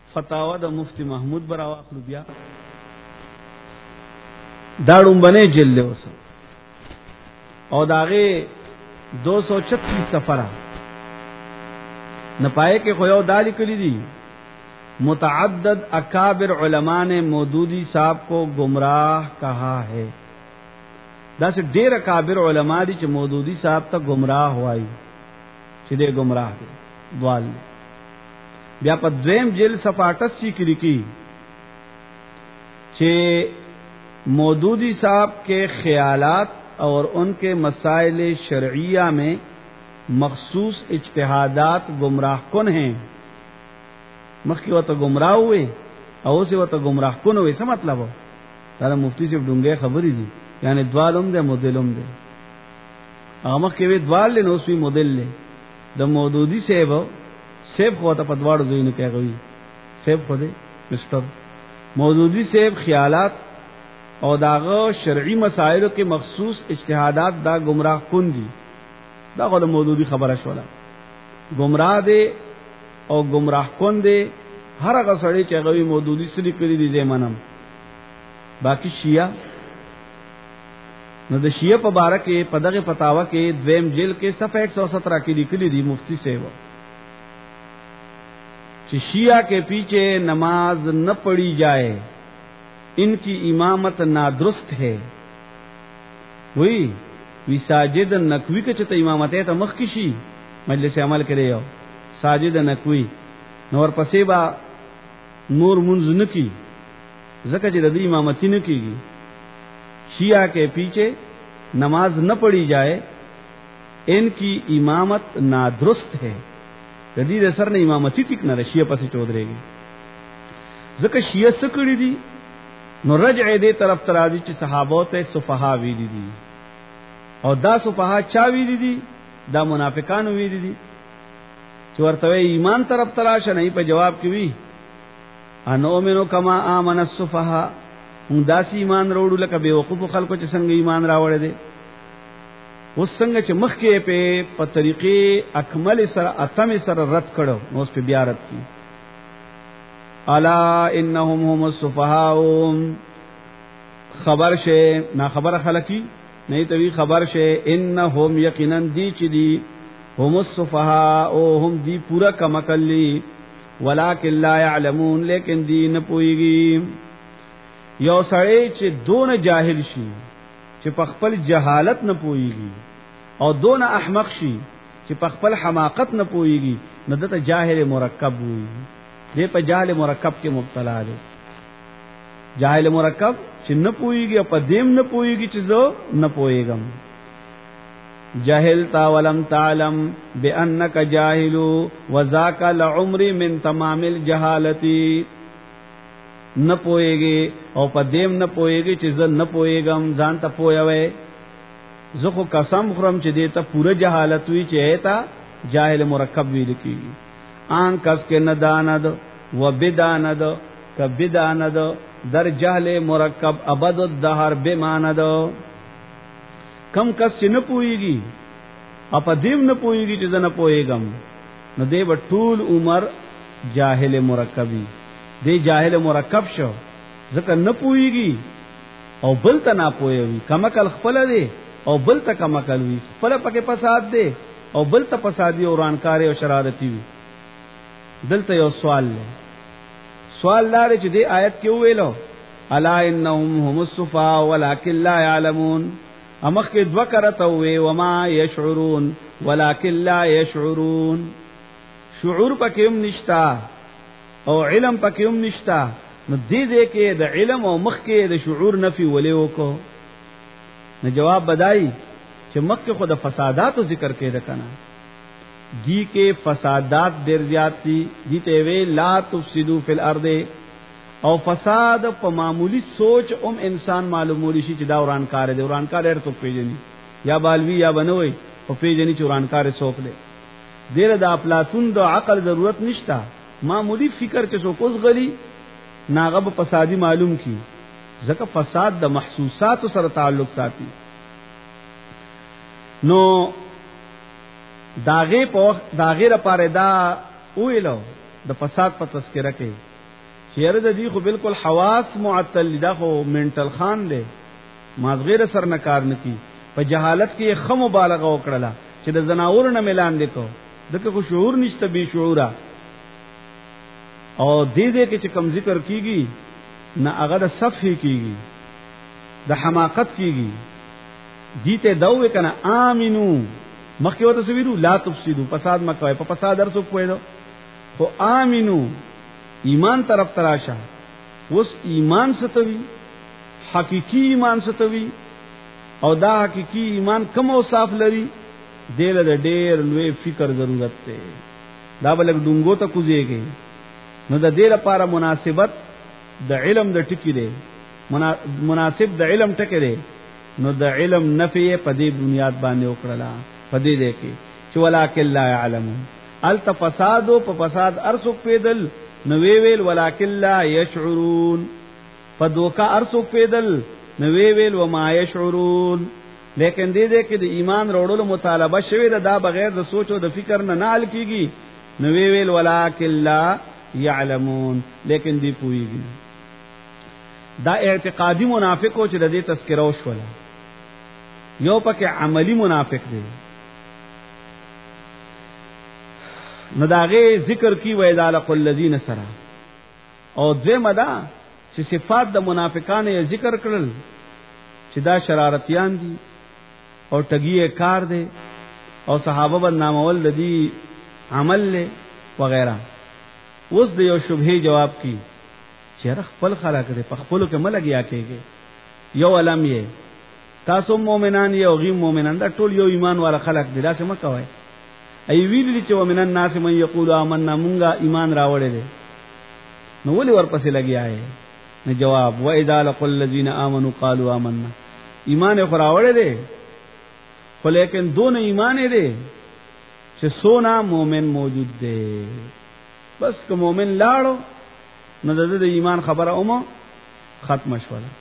فتاوا د مفتی محمود براو اخلو بیا داړم بنه جلد اوس او داغه 236 سفره نه پائے کہ خو دالی کلی دی متعدد اکابر علماء نے مودودی صاحب کو گمراہ کہا ہے دا سے ډیر اکابر علماء دي چې مودودی صاحب ته گمراہ وایي چې دې گمراہ دي دوال بیا په دویم جیل صفحه 88 کې لیکي چې مودودی صاحب کے خیالات اور ان کے مسائل شرعیہ میں مخصوص اجتہادات گمراہ کن ہیں مخکی وته گمراه ہوئے او سے وته گمراه کن ہوئے څه مطلب دا مفتی سے ډونګه خبرې دي یعنی دوالم دے مدلم دے هغه مخکی وی دوال له نو سوی مدل له د مودودی سیب خو ته پدواړو زینو کې غوي سیب خو دې مستر مودودی سیب خیالات او داغه شرعی مسائل کې مخصوص اجتهادات دا گمراه کن دي دا غو مودودی خبره شوله گمراه دي او گمراه کن دي هر هغه سړی چې غوي مودودی سړي کړی دي زمانم باقی شیعہ نو د شیعہ په باره کې په دغه فتاوا کې دویم جیل کې صفحه 117 کې لیکلي دي مفتی صاحب چې شیعہ کے پیچھے نماز نہ پڑھی جائے ان کی امامت نادرست ہے وی ساجد نقوی کے چته امامت ته مخ کی شي مجلس عمل کړي یو ساجد نقوی نور پسې با نور منځ نکی زکه چې د امامتی نه کیږي شیعہ کے پیچھے نماز نہ پڑھی جائے ان کی امامت نادرست ہے جدید اثر نے امامتی ټیک نه شیعہ پسې چودريږي زکه شیعہ سکړي دي نو رجع دې طرف ترازی چې صحابو ته صفها ویلي دي او دا صفها چا ویلي دي دا منافقان ویلي دي چې ورته ایمان طرف تراشه نه په جواب کې وی انو منو کما امن الصفها هم داسې ایمان وروړو لکه به وقوف خلکو چې څنګه ایمان راوړل دي اوس څنګه چې مخ کې په طریقې اکمل سره اتم سره رد کړو نو اوس په بیا رد کی الا انهم هم الصفهاء خبر شه نا خبر خلقی نہیں تو خبر شه انهم یقینا دی چې دی هم الصفهاء هم دی پورا کمکلی ولکن لا يعلمون لیکن دی نه پويږي یو سړی چې دون جاهل شي چې په خپل جهالت نه پويږي او دون احمق شي چې په خپل حماقت نه پويږي نو دته جاهل مرکب وي دې په جاهل مرکب کې مبتلا دي جاهل مرکب چې نه پويږي او په دیم نه پويږي چې زه نه پويګم جاهلتا ولم تعلم بانك جاهل وذاك العمر من تمام الجهالتی نه پويږي او په دیم نه پويږي چې زه نه پويګم ځان ته پويوي زه خو قسم خورم چې دې ته پوره جهالت وی چې ایتا جاهل مرکب ویل کیږي آن کس کے نداند و بداند ک بداند در جهل مرکب ابد الدهر بماند کم کس چې نه پويږي اپ دیم نه پويږي چې زه نه پويګم نو دې په ټول عمر جاهل مرکبي دې جاهل مرکب شو ځکه نه پويږي او بل ته نه پويوي کمکل خپل دی او بل ته کمکل وي خپل پکې فساد دی او بل ته فسادي او رانکار او شرارتي وي دلته یو سوال لري چې دې آیت کې ویلو الا انهم هم الصفا ولكن لا يعلمون امخ کې دوا کرته وي وما يشعرون ولكن لا يشعرون شعور پکې هم نشتا او علم پکې هم نشتا نو دې کې د علم او مخ کې د شعور نفي ولې وکړو نو جواب بدای چې مخ کې خود فسادات او ذکر کې ده کنه دی کې فسادات ډېر زیات دي دي ته وی لا تفسدوا فی الارض او فساد په معمولی سوچ انسان معلومولی شي چې دا ورانکار دی ورانکار ورته پیژني یا بالوی یا بنوي او پیژني چې ورانکار څوک دی ډېر د افلاطون د عقل ضرورت نشتا معمولی فکر چې څوک اوس غلی ناغب فسادی معلوم کی ځکه فساد د محسوسات سره تعلق ساتي نو داغه لپاره دا ویلو د فساد په تذکرہ کې چیرې د دې خو بالکل حواس معطل دا خو منټل خان دی مازغیر سر نه کار نکی په جهالت کې خو مبالغه وکړه چې د زناور نه ملان دي کو دغه خو شعور نشته به شعوره او دې کې چې کم ذکر کیږي نه هغه د صفحه کیږي د حماقت کیږي دیته دوه کنه امنو مخکې وته سویرو لا تفسدو فساد مکوئ په فساد درسو کوئ خو امنو ایمان طرف تراشه وس ایمان ستوي حقيقي ایمان ستوي او دا حقيقي ایمان کوم اوصاف لري دل د ډېر لوی فکر ضرورت ته دا بلک ډونګو ته کوزيږي نو د دې لپاره مناسبت د علم د ټکی دی مناسب د علم ټکی دی نو د علم نفي په دې بنیاد باندې وکړه په دې ده کې چې ولکن لا يعلمون التفساد په فساد ارسو پیدل نو ویل ولکن لا يشعرون په دوکا ارسو پیدل نو ویل وما يشعرون لیکن دې کې د ایمان وروړو مطالبه شوی دا بغیر د سوچ او د فکر نه نال کیږي نو ویل ولکن لا يعلمون لیکن دی پویږي دا اعتقادي منافقو چې د دې تذکره وشوله یو پکې عملی منافق دی نو داغه ذکر کی وایذال قل الذین سرا او دویمه دا چې صفات د منافقانو یې ذکر کړل چې دا شرارتیان دي او ټګیه کار دی او صحابه باندې نامول دي عمل له وغیرہ اوس د یو شبهه جواب کی چې خپل خلق دې په خپلو کې ملګیا کېږي یو علم یې تاسو مؤمنان یو غیم مؤمنان دا ټول یو ایمان والا خلق دي دا څه مکوای ای ویل چې ومن الناس من یقول آمنا مونږه ایمان راوړل دي نو ولي ورپسې لګیا یې نو جواب و اذا لقل الذين امنوا قالوا آمنا ایمان خو راوړل دي خو لیکن دون ایمان دي چې سونا مؤمن موجود دی بس که مؤمن لاړو نو د ایمان خبره اومه ختم شوله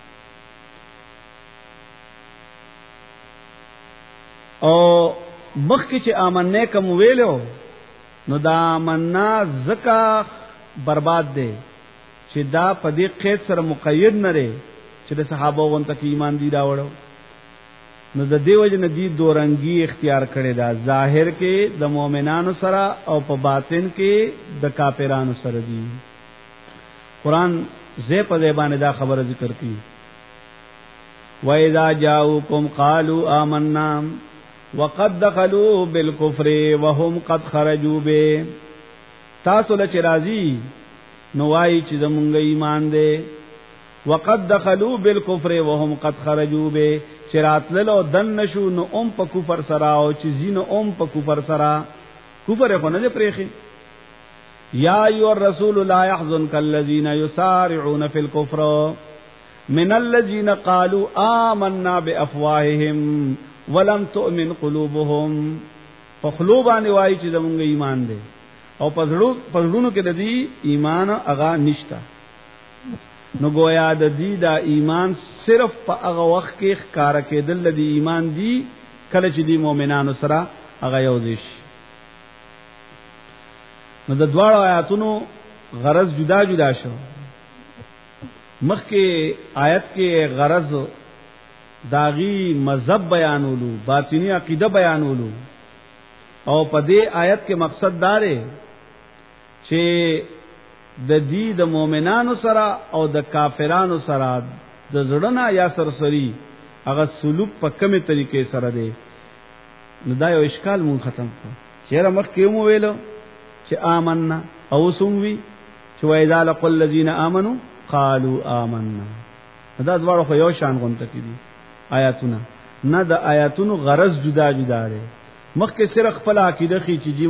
او مخکې چې آمنه کوم ویلو نو دا آمنا زکا برباد دی چې دا په دې قید سره مقید نه لري چې د صحابه وونته کې ایمان دی راوړو نو د دیو جن دی دورنګي اختیار کړي دا ظاهر کې د مؤمنانو سره او په باطن کې د کافرانو سره دی قران زه په دې باندې دا خبره ذکر کړي وَإِذَا جَاءُوكُمْ قَالُوا آمَنَّا وَقَدْ دَخَلُوا بِالْكُفْرِ وَهُمْ قَدْ خَرَجُوا بِهِ تاسو له چرازی نوای چې زمونږ ایمان دی وقد دخلوا بالكفر وهم قد خرجوا به چراتلو دن نشو نو په کفر سرا او چې زین په کفر سرا کفر خو نه پرېخي یا ایو الرسول لا يحزنك الذين يسارعون في الكفر من الذين قالوا آمنا بافواههم ولم تؤمن قلوبهم فخلوبان وای چې زمونږ ایمان دی او پزړونو کې د دې ایمان اغا نشتا نو گویا د دې دا ایمان صرف په هغه وخت کې ښکارا کېدل د ایمان دی کله چې د مؤمنانو سره هغه یو دي نو د دواړو آیاتونو غرض جدا جدا شو مخکې آیت کې غرض داغي مذهب بیانولو باطنی عقیده بیانولو او په دې آیت کې مقصد دار چې د دې د مؤمنانو سره او د کافرانو سره د زړه یا سرسری هغه سلوک په کومه طریقې سره دی نو دا یو اشکال مون ختم کړ چیرې مخکې مو ویلو چې آمنا او سموي چې وایذا لقل الذين امنوا قالوا آمنا دا دواړو خو یو شان غونټه کړي آیاتونه نه د آیاتونو غرض جدا جدا دی مخکې صرف خپل عقیده خي چې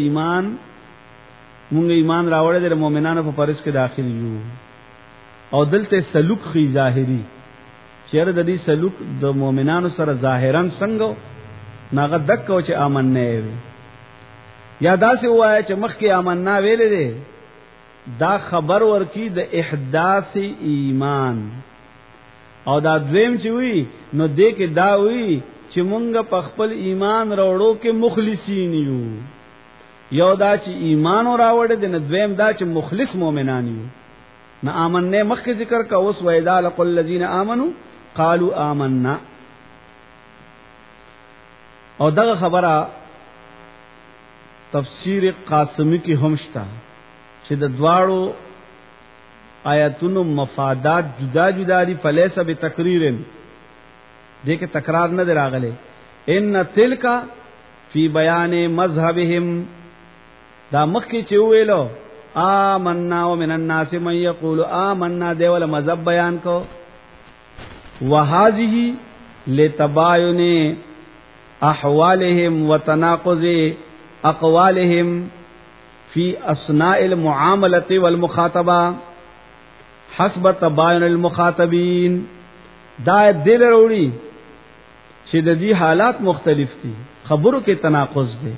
مونږ ایمان راوړل د مؤمنانو په پرس کې داخل یو او دلته سلوک خي ظاهري چیرې د دې سلوک د مؤمنانو سره ظاهرا څنګه ناغه دک او چې آمنه وي یا دا سه وایي چې مخکې آمنا ویلې دي دا خبر ورکی د احداث ایمان او دا دویم چې وی نو دې کې دا وی چې مونږ په خپل ایمان راوړو کې مخلصین یو یو دا چې ایمان راوړل دي نه دویم دا چې مخلص مؤمنان یو نہ آمننے مخ کے ذکر کا اس وَإِذَا لَقُوا الَّذِينَ آمَنُوا قَالُوا آمَنَّا. او دغه خبره تفسیر قاسمی کی همشتا چې د دواړو آیاتونو مفادات جدا جدا دي فلیس بتقریر دې کې تکرار نه دی راغلی. ان تلک فی بیان مذهبهم دا مخکې چې ویلو آمنا ومن الناس من یقول آمنا دی ول مذهب بیان کو وهذه لتباین احوالهم وتناقض اقوالهم فی اثناء المعاملة والمخاطبه حسب تباین المخاطبین. دا دل وروړي چې د دې حالات مختلف دي خبرو کې تناقض دي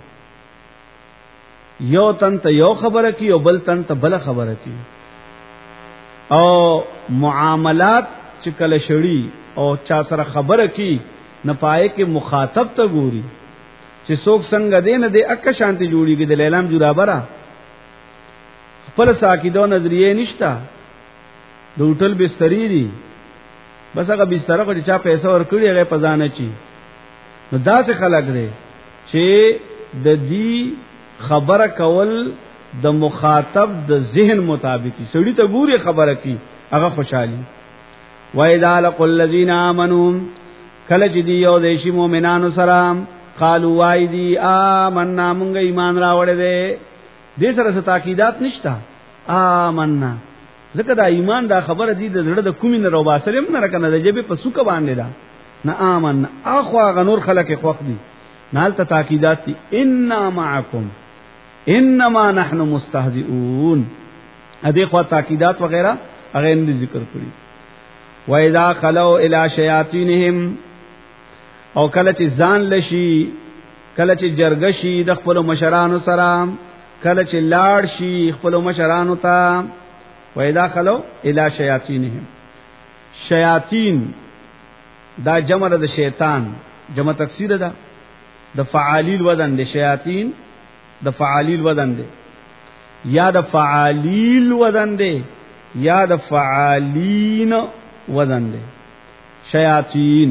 یو تن ته یو خبره کی او بل تن ته بل خبره کی او معاملات چې کله شړی او چا سره خبره کی نه پائے کې مخاطب ته ګوري چې څوک څنګه دین دې اک شانتی جوړیږي د لیلام جورابرا خپل ساکیدو نظریه نشتا د هوټل بستری دي بس هغه بستر کو چې چا پیسې ورکړي هغه پزانه چی نو داسې خلک دي چې د دې خبره کول د مخاطب د ذهن مطابق سړی ته ګوري خبره کی هغه خوشحالي. وَإِذَا لَقُوا الَّذِينَ آمَنُوا کله چې دی یو دیشي مؤمنانو سره قالوا وایدی آمنا مونږ ایمان راوړې دې دې سره تاکیدات نشتا آمنا ځکه دا ایمان دا خبره دي د زړه د کومې نه روبا سره هم نه راکنه د جبه په سوکه باندې دا نه آمنا اخوا غنور خلق خوخ دي نال ته تاکیدات دي ان معکم انما نحن مستهزئون ادي خوا تاکیدات وغیرہ هغه نه ذکر کړی. وَإِذَا خَلَوْا إِلَى شَيَاطِينِهِمْ او کله چې ځان لشي کله چې جرګشي د خپل مشرانو سره کله چې لاړ شي خپل مشرانو ته وَإِذَا خَلَوْا إِلَى شَيَاطِينِهِمْ شیاطین دا جمع د شیطان جمع تکسیر ده د فعالیل وزن د شیاطین د فعالیل وزن ده یا د فعالیل وزن ده یا د فعالین وزن ده شیاطین.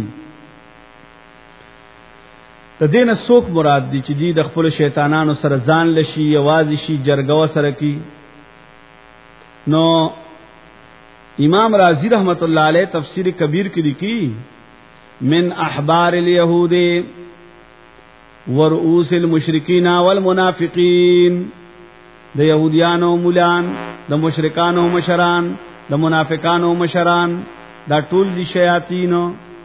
د دین څوک مراد دي چې دی د خپل شیطانانو سره ځان لشي یوازې شي جرګو سره کی. نو امام رازی رحمت اللہ علیہ تفسیر کبیر کی لکھی من احبار الیہود ورؤوس المشرکین والمنافقین د یهودیانو مولان د مشرکانو مشران د منافقانو مشران دا ټول دي شیاطین.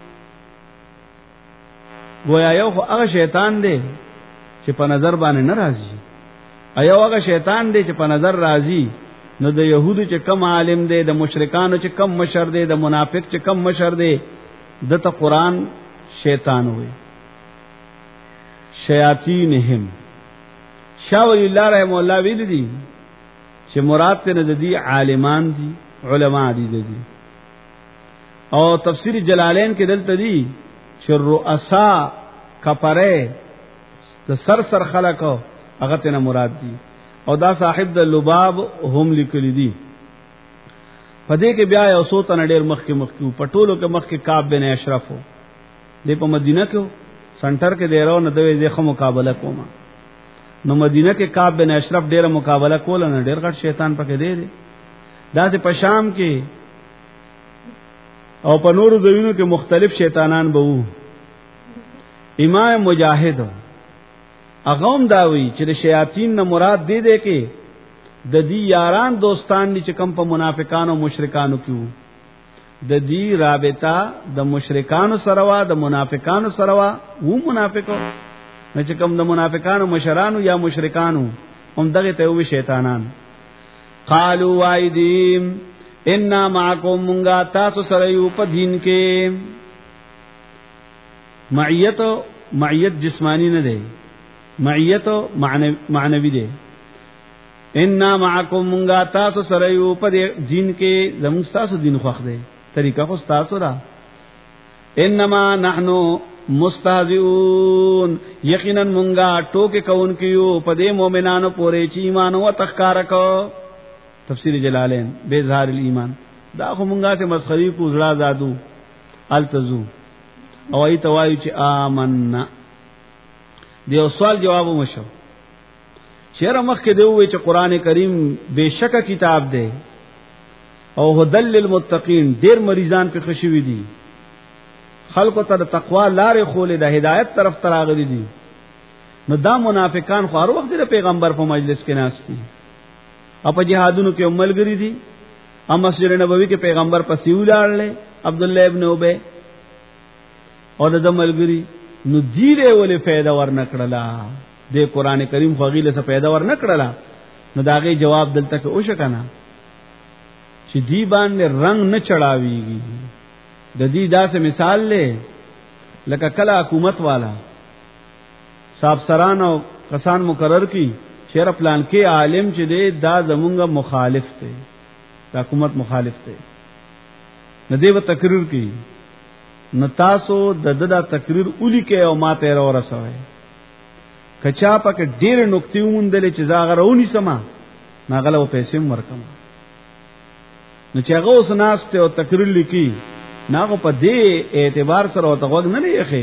گویا یو خو هغه شیطان دی چې په نظر باندې ناراضي ایو هغه شیطان دی چې په نظر راضي. نو د يهودو چې کم عالم دی د مشرکانو چې کم مشر دی د منافق چې کم مشر دی دته قران شیطان وي شیاطینهم. شاول الله رحم الله ویل دي چې مراد ته د دې عالمان دي علما دي دي. او تفسیر جلالین کې دلته دي چې رؤسا کفره د سر خلق هغه ته مراد دي او دا صاحب د لباب هم لیکلی دي. پدې کې بیا یو څو تن ډېر مخ کې پټولو کې مخ کې کعب بن اشرف دی په مدینه کې سنټر کې دیرو نه دوی ځخه مقابله کوما. نو مدینه کې کعب بن اشرف ډېر مقابله کول نه ډېر غټ شیطان پکې دی. دا چې په شام کې او په نورو ځایونو کې مختلف شیطانان به وو. امام مجاهد اغم داوی چې د شیاطین نه مراد دی کې د دې یاران دوستان دي چې کم په منافقانو مشرکانو کې وو. د دې رابطه د مشرکانو سره وا د منافقانو سره وا وو. منافقو نه چې کم د منافقانو مشرانو یا مشرکانو هم دغه ته وو شیطانان. قالوا وایدیم ان معکم منغا تاسو سره یو په دین کې. معیت جسمانی نه دی معیت معنوی دی. ان معکم منغا تاسو سره یو په دین کې زموږ تاسو دین خوښ دی طریقہ خو تاسو را. انما نحنو مستهزئون یقینا منغا ټوکې کون کیو په دې مؤمنانو پورې چې ایمان او تخکار کو تفسیر جلالین بیزهار الایمان دا خو مونږه سے مسخری کو زړه زادو التزو او ای توایو چې آمنا دیو سوال جواب مشو شعر مخ کې دی وی چې قران کریم بشک کتاب دی او هدل للمتقین ډیر مریضان په خوشوي دي خلق ته د تقوا لارې خولې د هدایت طرف تراغلي دي نو دا منافقان خو هر وخت د پیغمبر په مجلس کې ناس دي او په جهادونو کې عملګری دي ام مسجد نبوي کې پیغمبر په سیولارله عبد الله ابن ابي او د ملګری نو دیره ولې فائدہ ورنکړلا د قران کریم فغیله څخه فائدہ ورنکړلا نو داغه جواب دلته کې او شکنه چې دی باندې رنگ نه چړاويږي د دې داسې مثال له لکه کله حکومت والا صاحب سران او کسان مقرر کی شهر پلان کې عالم چې دی دا زمونږه مخالف دی دا حکومت مخالف دی نه دی و تقریر کی نتاسو د تقریر اولی کې او ماته را ورسوي کچا پک ډیر نقطې ومندل چې زاغه رونی سما ناغله پیسې ورکم نو چې هغه اوس ناشته او تقریر لیکي ناغه په دې اعتبار سره او تغوګ نه لېخه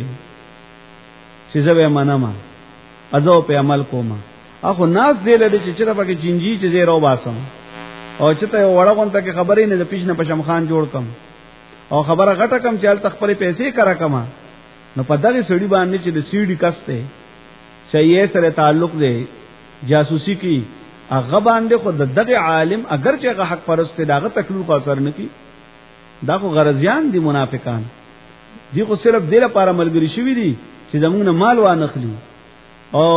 چې زه منما ازو په عمل کوم اخو ناس دې لري چې چېرې پکې چینجی چې زه راو باسم او چې ته وړه غونته کې خبرې نه د پیښ نه پشم خان جوړ کم او خبره غټه کم چل تخپل پیسې کرا کما نو په دغه سړي باندې چې د سیډي کسته شایې سره تعلق دی جاسوسي کی هغه باندې خو دغه عالم اگر چې هغه حق پرسته داغه تکلیف او اثر نه کی دا خو غرضیان دي منافقان دي خو صرف دې لپاره ملګری شوی دي چې زمونږ مال و نخلي او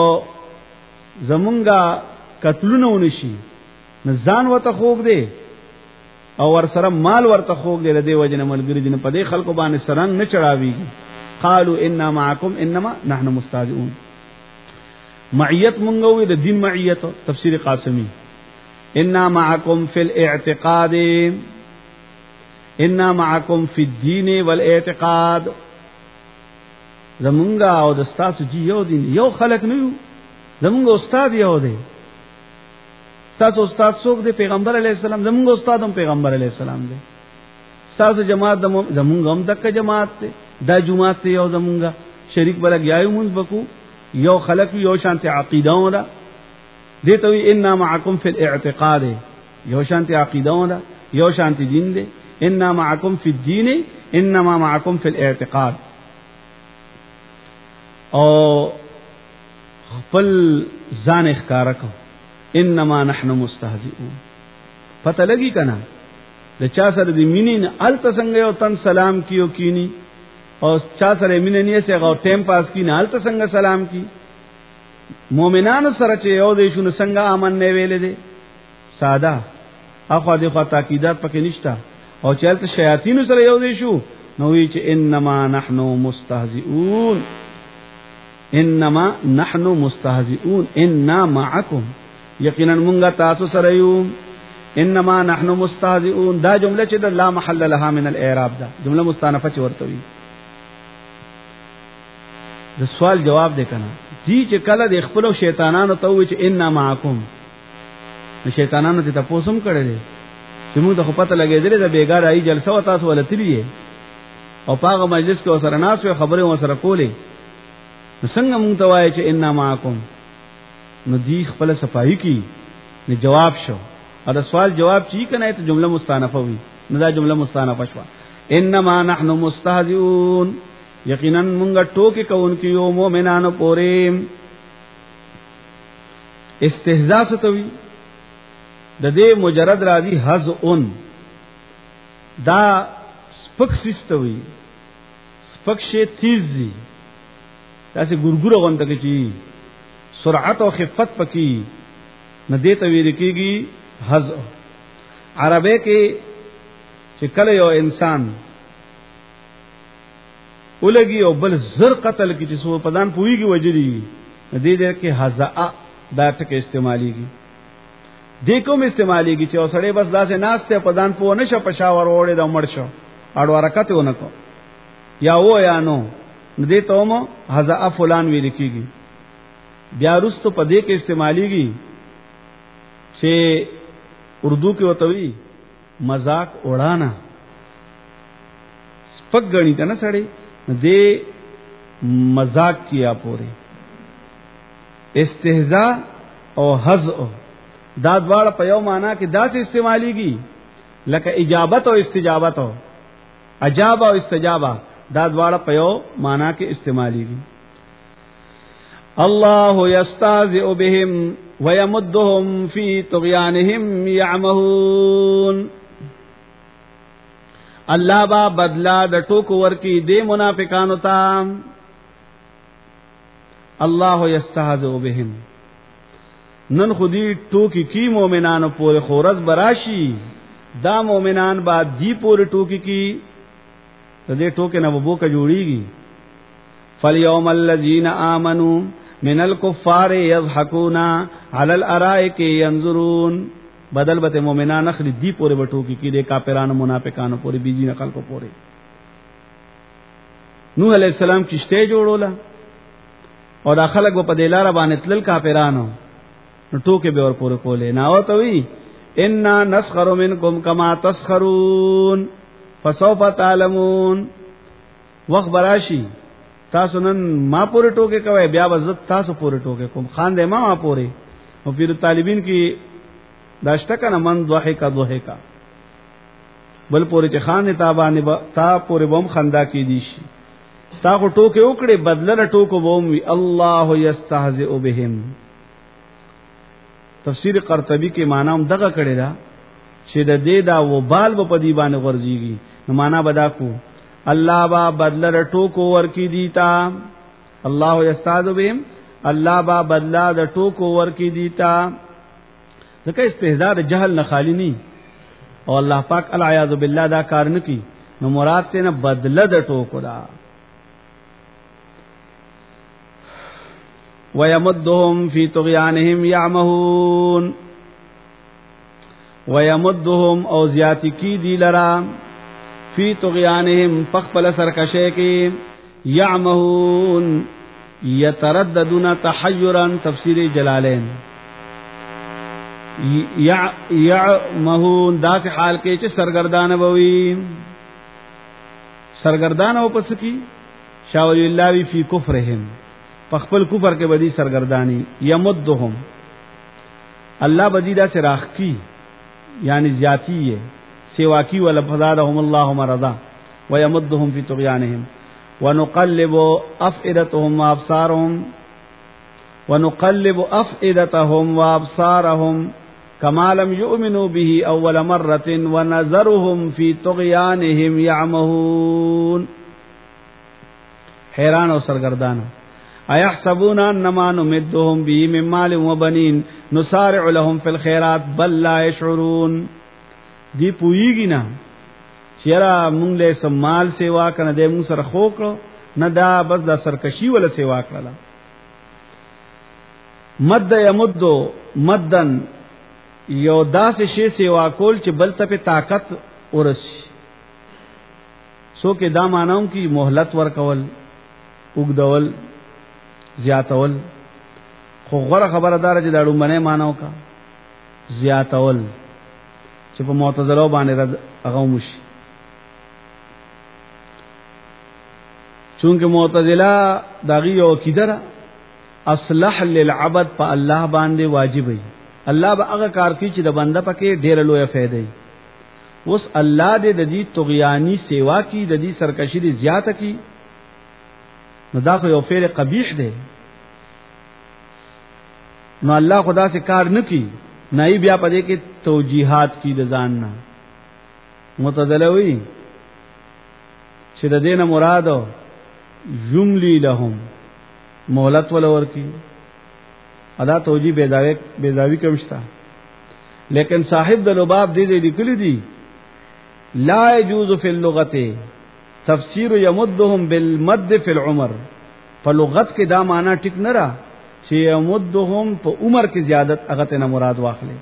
زمونږه قتلونه ونشي نه ځان وته خوګ دی او ور سره مال ورته خوګ دی له دې وجنه ملګری دي نه په دې خلکو باندې سرنګ نه چړاويږي قالوا اننا معكم انما نحن مستهزئون معیت منغوی د دین معیت تفسیر قاسمی انا معکم فی الاعتقاد انا معکم فی الدین والاعتقاد زمونږه او د استاد جی یو دین یو خلق نه یو زمونږه استاد یو دی تاسو استاد څوک دی پیغمبر علی السلام زمونږه استاد هم پیغمبر علی السلام دی تاسو جماعت زمونږه هم دغه جماعت دی دا جماعت یو زمونږه شریک بلګ یایو مونږ بکو یو خلق یو شانتی عقیده ولا دته وی ان معکم فی الاعتقاد یو شانتی عقیده ولا یو شانتی دین دی ان معکم فی الدین انما معکم فی الاعتقاد او خپل ځان اخکار کو انما نحن مستهزئون پته لګی کنا د چا سره د مینین ال تسنګ یو تن سلام کیو کینی او چا سره میننی سه غو ټیم پاس کی نه ال تسنګ سلام کی مؤمنانو سره چې یو دې شنو څنګه امن نه ویلې دي ساده اخو دې خو تاکیدات پکې نشتا او چلته شیاطین سره یو دې شو نو وی چې انما نحن مستهزئون انما نحن مستهزئون انا معكم یقینا مونږه تاسو سره یو انما نحن مستهزئون دا جمله چې د لا محل لها من الاعراب دا جمله مستانفه چې ورته وي د سوال جواب دی کنه دي چې کله د خپل شیطانانو ته وي چې انا معكم شیطانانو ته تاسو هم کړل چې موږ د خپل لګیدل د بیګار ای جلسه و تاسو ولتلی او پاغه مجلس کې وسره ناس و خبره وسره کولې څنګه مونږ ته وایي چې انا معكم نو دی خپل صفائی کی نه جواب شو او د سوال جواب چی کنه ته جمله مستانفه وي نو دا جمله مستانفه شو انما نحن مستهزئون یقینا مونږ ټوکی کوونکیو مؤمنانو پورې استهزاء ستوي د دې مجرد راضی حزن دا سپک سیستوي سپک شی تیزی تاسو ګورګور غونډه کې چی سرعت او خفت پکې نه دیته ویل کېږي حز عربی کې چې کله یو انسان ولګي او بل زر قتل کې چې سو پدان پويږي وجري نه دې کې حزاء دا ټکه استعماليږي دې کوم استعماليږي چې اوسړې بس داسې ناشته پدان پو نه شو پښاور وړې د مړ شو اړ ورکته ونکو یا و یا نو دې ته مو حزاء فلان ویل کېږي بیا رستو په دې کې استعماليږي چې اردو کې وتوي مذاق اڑانا سپک غنی کنه سړی دې مذاق کیا پوره استهزاء او هزء دا دواړه په یو معنا کې داسې استعماليږي لکه اجابت او استجابت او اجاب او استجابه دا دواړه په یو معنا کې استعماليږي الله یستهزئ بهم ويمدهم في طغيانهم يعمهون الله با بدلا د ټوکو ورکی دې منافقانو ته الله یستهزئ بهم نن خودی ټوکی کی مؤمنانو پورې خورز براشي دا مؤمنان با دی پورې ټوکی کی دې ټوکې نه وبو کا جوړیږي فالیوم الذین آمنوا من الكفار يضحكون على الارائك ينظرون بدل بته مؤمنان اخلي دی پورې بټو کی دې کافرانو منافقانو پورې بيجي نقل کو پورې نوح علیہ السلام کشته جوړولا او دا خلک په دې لار باندې تل کافرانو نو ټوکې به ور پورې کولې نه او ته وی ان نسخر منکم کما تسخرون فسوف تعلمون وخت براشي تاسو نن ما پورې ټوکې کوي بیا عزت تاسو پورې ټوکې کوم خان دې ما پورې او پیر طالبین کی داشته کنه من ضحک ضحک بل پورې چې خان تابانه تا پورې بم خندا کی دي شي تا کو ټوکې وکړي بدلله ټوکو بوم وی الله یستهزئ بهم تفسیر قرطبی کې معنا هم دغه کړی دا چې د دې دا وبال په دی باندې ورځيږي نو معنا بدا کو الله با بدلله ټوکو ورکی دیتا الله یستهزئ بهم الله با بدلا د ټوکو ورکی دیتا ځکه استهزاء د جهل نه خالی ني او الله پاک العیاذ بالله دا کار نه کی نو مراد ته نه بدله د ټوکو دا ويمدهم في طغيانهم يعمهون ويمدهم او زیاتی کی دی لرا فی طغیانهم پخپل سرکشه کی یعمهون یترددون تحیرا تفسیر جلالین یعمهون دا سے حال کې چې سرګردان بوي سرګردان او پس کی شاول الله وی فی کفرهم پخپل کفر کې بدی سرګردانی یمدهم الله بدیدا سے راخ کی یعنی زیاتی ہے سوا کی ولا فزادهم الله مرضا ويمدهم في طغيانهم ونقلب افئدتهم وابصارهم كما لم يؤمنوا به اول مره ونذرهم في طغيانهم يعمهون حیران او سرگردان ايحسبون انما نمدهم به من مال وبنين نسارع لهم في الخيرات بل لا يشعرون دی پویږي نه چیرې مونږ له سمال سیوا کنه دې مونږ سره خو کړو نه دا بس دا سرکشي ولا سیوا کړل مد یمد مدن یو داسې شی سیوا کول چې بل ته په طاقت ورسی سو کې دا مانوم کی مهلت ورکول وګدول زیاتول خو غره خبردار چې دا ډومنه مانو کا زیاتول چې په معتزله باندې هغه مشي چونکه معتزله داغي او کیدره اصلح للعبد په الله باندې واجب وي الله به هغه کار کوي چې د بنده پکې ډېر لوی فائدې اوس الله دې د دې طغیانی سیوا کی د دې سرکشي دې زیاته کی نو دا خو یو فعل قبیح دی نو الله خدا سے کار نه کی نه بیا پدې کې توجیهات کی د ځان نه معتزله وی چې د دینه مراد جملی لهم مهلت ولور کی ادا توجیه بیزاوی کمشتا لیکن صاحب د لباب دې لیکلی دی لا يجوز فی اللغه تفسیر یمدهم بالمد فی العمر په لغت کې دا معنی ټیک نه را چې یمدهم په عمر کې زیادت هغه ته مراد واخلي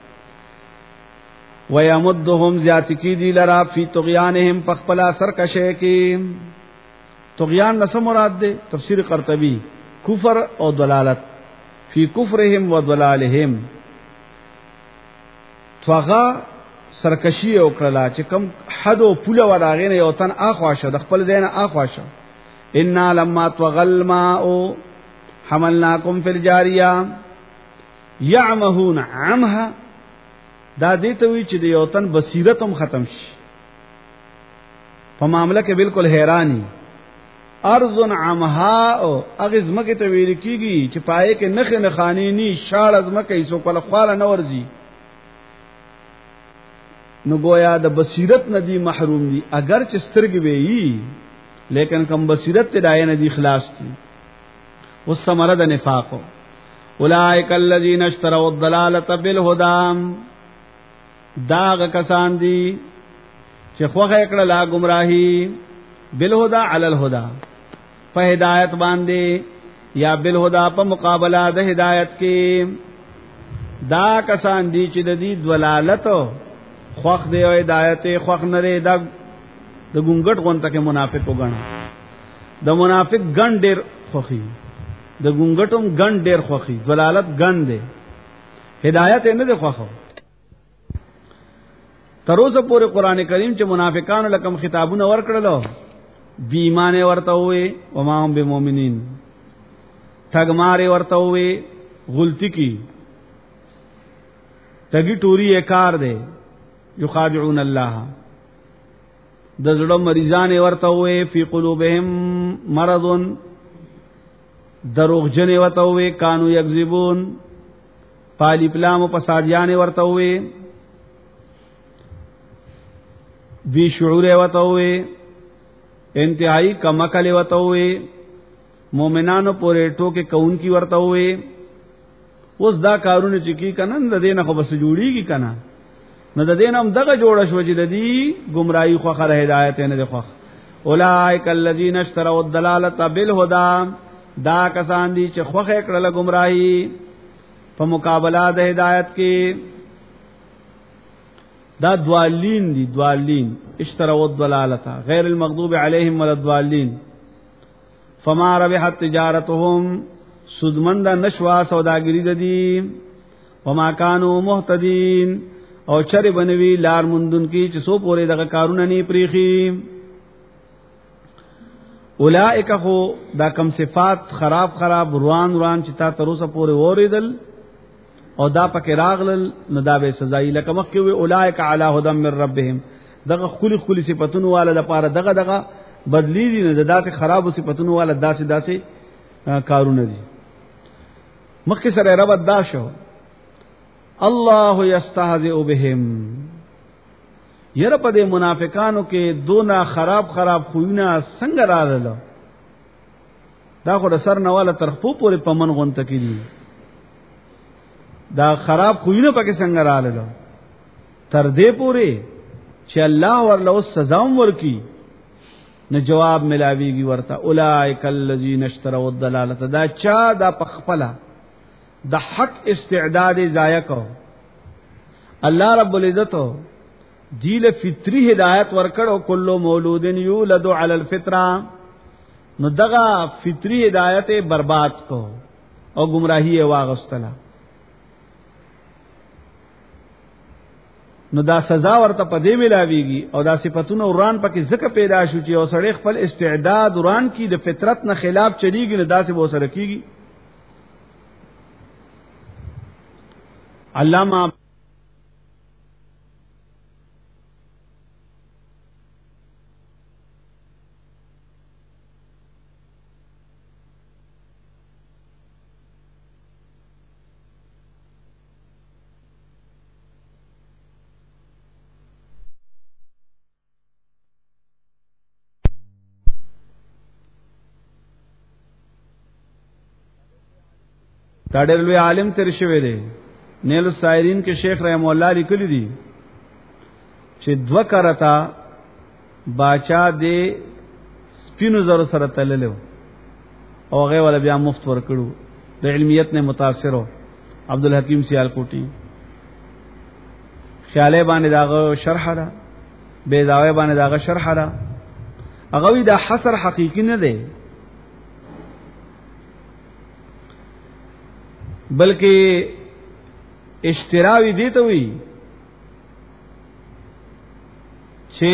ويمدهم زیات کی دی لرا فی طغیانهم پخپلا سرکشه کې طغیان نس مراد ده تفسیر قرطبی کفر او ضلالت فی کفرهم و ضلالهم توغه سرکشی وکړه چې کم حد او پوله وداغې نه یو تن اخواشه د خپل دینه اخواشه ان لما طغل الماء حملناكم في الجاريه يعمهون عمها دا دې ته وی چې د یو تن بصیرت هم ختم شي په معاملې کې بالکل حیرانی ارض عمها او اغزمکه ته ویل کیږي چې پای کې نخ نه خانی ني شاړ ازمکه ایسو کله خواله نه ورزي نو گویا د بصیرت ندی محروم دي اگر چې سترګې وي لیکن کم بصیرت ته دای ندی خلاص دي اوس ثمره د نفاق اولئک الذین اشتروا الضلاله بالهدى داغ کسان دي چې خوخه کړه لا گمراهی بالهدى علی الهدى په هدایت باندې یا بالهدى په مقابله د هدایت کې دا کسان دي چې د دې دلالت خوخ دی او ہدایت خوخ نره دا د ګونګټ غونته کې منافق وګڼه د منافق ګڼ ډیر خوخي د ګونګټم ګڼ ډیر خوخي دلالت ګڼ دی ہدایت نه دی خوخو تر اوسه پورې قران کریم چې منافقانو لکم خطابونه ورکړلو بی ایمان ورته وي او ما هم بمؤمنین ठगमारे ورته وي غلطی کی تګی ټوري کار دی یخادعون الله د زړه مریضان ورته وي فی قلوبهم مرض دروغجن ورته وي کانو یکذبون پالی پلام او فسادیان ورته وي بی شعور ورته وي انتہائی کمکل ورته وي مومنانو پورې ټوکې کون کی ورته وي اوس دا کارونه چې کی کنن د دینه خو بس جوړیږي کنه نو د دین هم دغه جوړ شو چې د دې گمراهی خو خره هدایت نه ده خو اولائک الذین اشتروا الضلاله بالهدى دا کسان دي چې خوخه کړل گمراهی په مقابله د هدایت کې دا دوالین دي دوالین اشتروا الضلاله غیر المغضوب علیهم ولا الضالین فما ربحت تجارتهم سودمند نشوا سوداګری د دي وما كانوا مهتدين او چر بنوي لار مندون کی چې سو پورې دغه کارونه ني پریخي اولائک هو دا کم صفات خراب روان چې تا تر اوسه پورې وریدل او دا پکې راغلل نو دا به سزا لکه مخکې وی اولائک علی هدى من ربهم دغه خلی صفاتونو والا د پاره دغه بدلی دي نه داسې خراب صفاتونو والا داسې کارونه دي مخکې سره رب دا شو الله یستهزئ بهم یره په دې منافقانو کې دونا خراب خوونه څنګه راغله دا خو د سر نواله ترخپو پورې پمن غونته کړي دا خراب خوونه پکې څنګه راغله تر دې پورې چې الله ورله سزا ورکي نه جواب ملاويږي ورته اولائک الذین اشتروا الضلاله دا چا دا پخپلا د حق استعداد ضایع کو الله رب العزت دیل فطری هدایت ورکړو کلو مولودن یولد علی الفطره نو دغه فطری هدایت برباد کو او گمراهی واغستلا نو دا سزا ورته پدې ملاويږي او دا صفاتونه وران پکې زکه پیدا شو چې او سړی خپل استعداد وران کی د فطرت نه خلاف چلیږي نو داسې به سره کیږي علامہ دا ډېر لوی عالم تر شوی دی نیل السائرین کې شیخ رحم الله لیکلی دي چې دو کرتا باچا دې سپینو زر سره تللو او هغه ول بیا مفت ورکړو د علمیت نه متاثرو عبدالحکیم سیالکوټی خیاله باندې داغه شرح ده بیزاوی باندې داغه شرح ده هغه وی دا حصر حقیقی نه دی بلکې اشتراوی دیته وی چې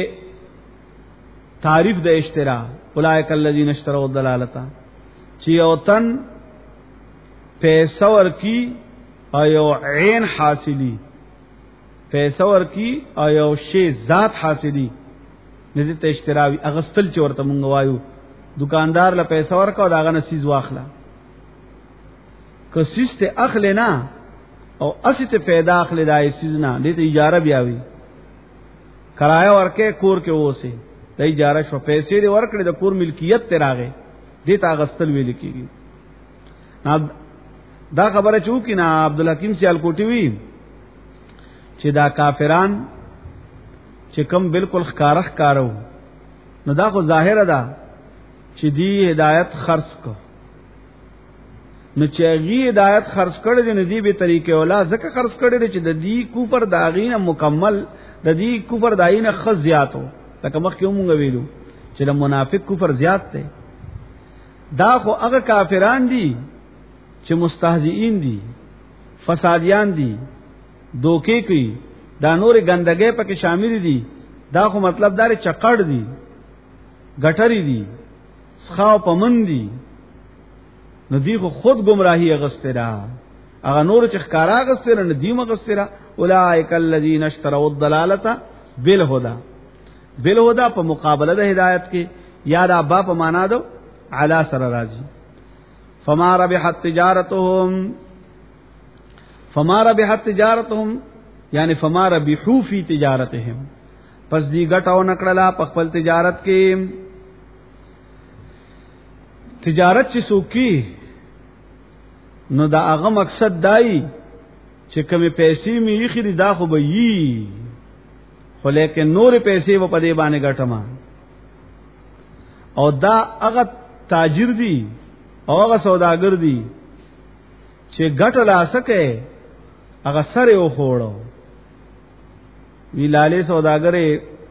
تعریف د اشترا اولئک الذین اشتروا الضلالة چې او تن پیسہ ورکی ایو عین حاصلی پیسہ ورکی ایو شی ذات حاصلی ندی ته اشتراوی اغستل چې ورته مونږ وایو دکاندار له پیسہ ورکا او داغه نسیز واخلا که سیس ته اخلي نه او اسی ته پیدا اخلي دای سیز نه دې ته اجاره بیاوی کرایه ورکه کور کې ووسه د اجاره شو پیسې دې ورکړي د کور ملکیت ته راغې دې ته اغستل ویل کیږي دا خبره چوکې نه عبدالحکیم سیالکوټی وی چې دا کافران چې کم بالکل ښکارخ کارو نو دا خو ظاهر ده چې دی هدایت خرڅ کو نو چې غي هدایت خرڅ کړي د ندی به طریقې ولا ځکه خرڅ کړي چې د دې کوپر داغینه مکمل د دې کوپر داینه خز زیاتو لکه مخکې مونږ ویلو چې د منافق کوپر زیات دی دا خو هغه کافران دي چې مستهزئین دي فسادیان دي دوکې کوي دا نور ګندګي پکې شامل دي دا خو مطلب دار چقړ دي غټری دي سخاو پمن دي نو دی خو خود گمراهی اغسترا اغه نور چې ښکارا اغسترا نو دی مغسترا اولئک الذین اشتروا الضلالة بالهدى په مقابله د هدایت کې یاد ابا په معنا دو علی سر راضی فما ربحت تجارتهم یعنی فما ربحوا فی تجارتهم پس دی غټاو نکړلا په خپل تجارت کې تجارت چې سوکی نو دا هغه مقصد دای چې کومه پیسې می یخري دا خو به یي خو لیکن نور پیسې و په دې باندې ګټما او دا هغه تاجر دی او هغه سوداګر دی چې ګټ لا سکے هغه سره و خوړو وی لاله سوداګرې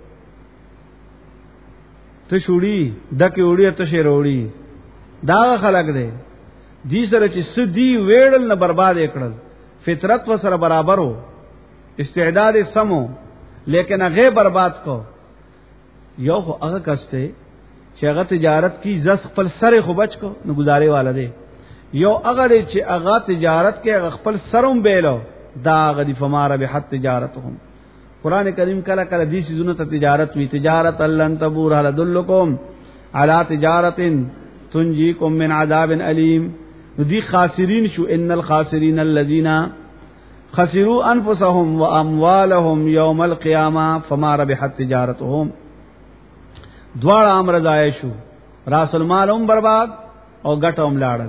ته شوړي دکې وړي ته شیروړي دا خلق دی دې سره چې سدي وېړل نه برباد کړل فطرت و سره برابر وو استعداد سمو لیکن هغه برباد کو یو هغه کسته چې هغه تجارت کی زس خپل سره خو بچ کو نو گزارې والا دی یو هغه چې هغه تجارت کې خپل سروم بیلو دا غدی فمار بحت تجارتهم قران کریم کله کله دې سيزونه ته تجارت وی تجارت لن تبور هل دلکم علی تجارت تنجیکم من عذاب علیم دی خاسرین شو ان الخاسرین الذین خسروا انفسهم واموالهم یوم القیامه فما ربحت تجارتهم دواړه امر ضایع شو راس المالهم برباد او ګټوم لاړل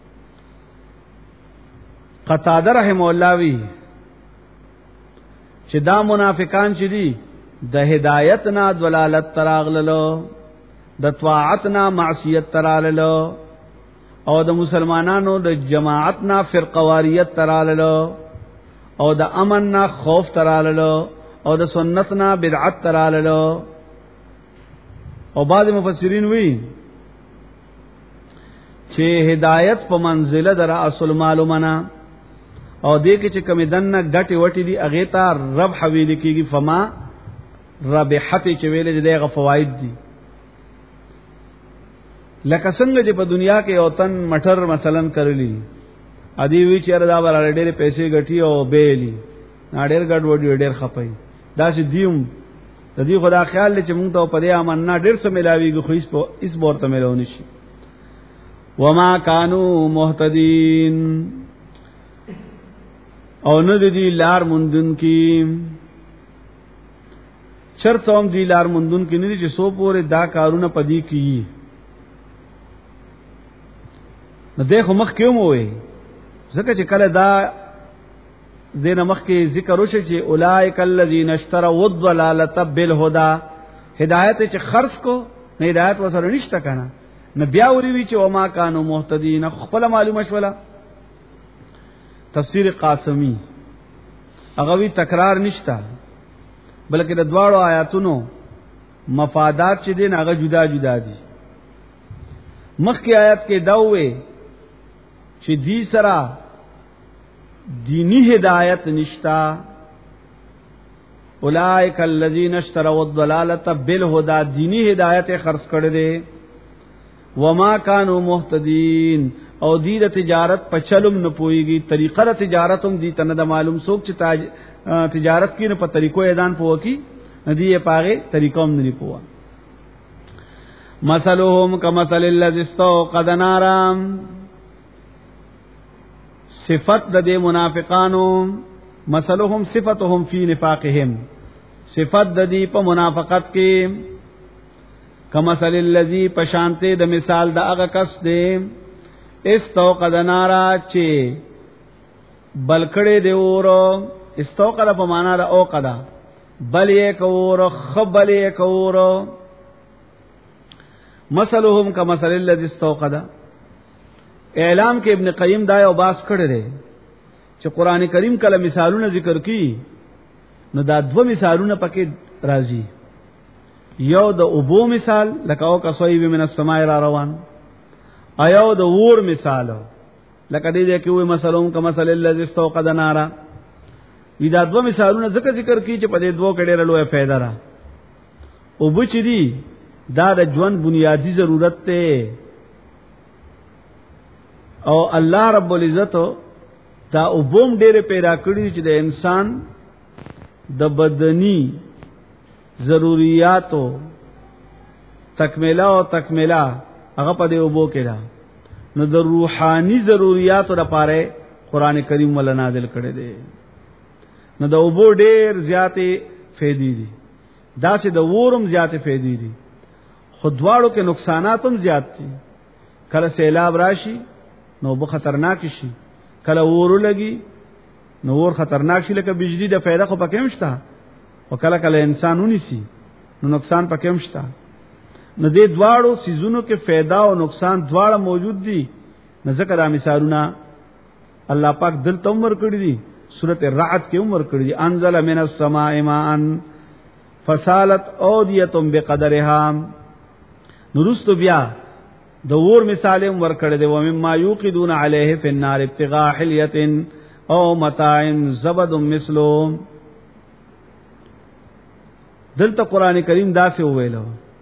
قتاده رحم الله وی چې دا منافقان چې دي د هدایت نه دلالت تراغللو د طاعت نه معصیت تراللو او د مسلمانانو د جماعت نه فرقواریت تراللو او د امن نه خوف تراللو او د سنت نه بدعت تراللو او بعض مفسرین وی چې هدایت په منزله در اصل معلومه او دې کې چې کوم دنه غټي وټي دي اغه ته رب حویل کیږي فما ربحت چې ویلې دغه فواید دي لکه څنګه چې په دنیا کې او تن مټر مثلا کرلی ادي وی چیرې دا ور ډېر پیسې غټي او بیلی ډېر غټ وډي ډېر خپای دا چې دیوم د دې خدا خیال چې مونږ ته په دې امن نه ډېر څه ملاويږي خو اس بورته ملونه شي وما كانوا مهتدين او نه دي لار مندون کی چرته هم دي لار مندون کی نه دي چې سو پورې دا کارونه پدی کی نو دغه مخ کې مو وي ځکه چې کله دا دین مخ کې ذکر وشي چې اولائک الذین اشتروا الضلالة بالهدى هدایت چې خرڅ کو نه هدایت وسره نشته کنه نه بیا وري وی چې وما كانوا مهتدين خپل معلومه شولا تفسیر قاسمی هغه وی تکرار نشتا بلکې د دواړو آیاتونو مفادات چې دین هغه جدا جدا دي مخکې آیات کې دا وې چې دې سره دینی هدایت نشتا اولئک الذین اشتروا الضلالة بالهدى دینی ہدایت خرڅ کړي دي وما كانوا مهتدین او دی د تجارت په چلم نه پويږي طریقه د تجارت هم دي تنه د معلوم څوک چې تجارت کینه په طریقو اذان پوکي ندی یې پاغه طریقوم نه پووا مثلهم كمثل الذي استوقد نارا صفت د منافقانو مثلهم صفتهم فی نفاقهم صفت د دې په منافقت کې کمثل الذی پشانته د مثال د هغه کس دی استوقد نارا چې بلکړې دی اور استوقد په معنا د اوقدا بل یک اور خبل یک اور مثلهم کمثل الذی استوقد اعلام کې ابن قیم دا یو باس کړی دی چې قران کریم کله مثالونه ذکر کړي نو دا دو مثالونه پکې راځي یو د اوبو مثال لکه او کسوی من السماء را روان ایو د اور مثال لکه دې کې وې مثلهم کمثل الذی استوقد نارا دا دو مثالونه ذکر کړي چې په دې دوه کې ډېر لوی فائدہ را او بچ دي دا د ژوند بنیادی ضرورت ته او الله رب العزت دا اوبوم ډېر پیدا کړی چې د انسان د بدنی ضرورتو تکمیلا هغه په دې اوبو کې دا نو د روحاني ضرورتو لپاره قران کریم ول نازل کړی دی نو د اوبو ډېر زیاتې فائدې دي دا چې د ورم زیاتې فائدې دي خودواړو کې نقصانات هم زیات دي کله سیلاب راشي نو به خطرناک شي کله ورو لګي نو ور خطرناک شي لکه بجلی د فایده خو پکې مشته او کله کله انسان ونیسي نو نقصان پکې مشته نو دې دواړو سيزونو کې فایده او نقصان دواړه موجود دي نو ذکر مثالونه الله پاک دلته عمر کړی دي سورته رعد کې عمر کړی دي انزل من السماء ماء فسالت اوديه بقدرها نورستو بیا د ور مثال عمر کړی دي و مما یوقدون علیه فی النار ابتغاء حلیه او متاع زبد مثلو دلته قران کریم دا څه ویلو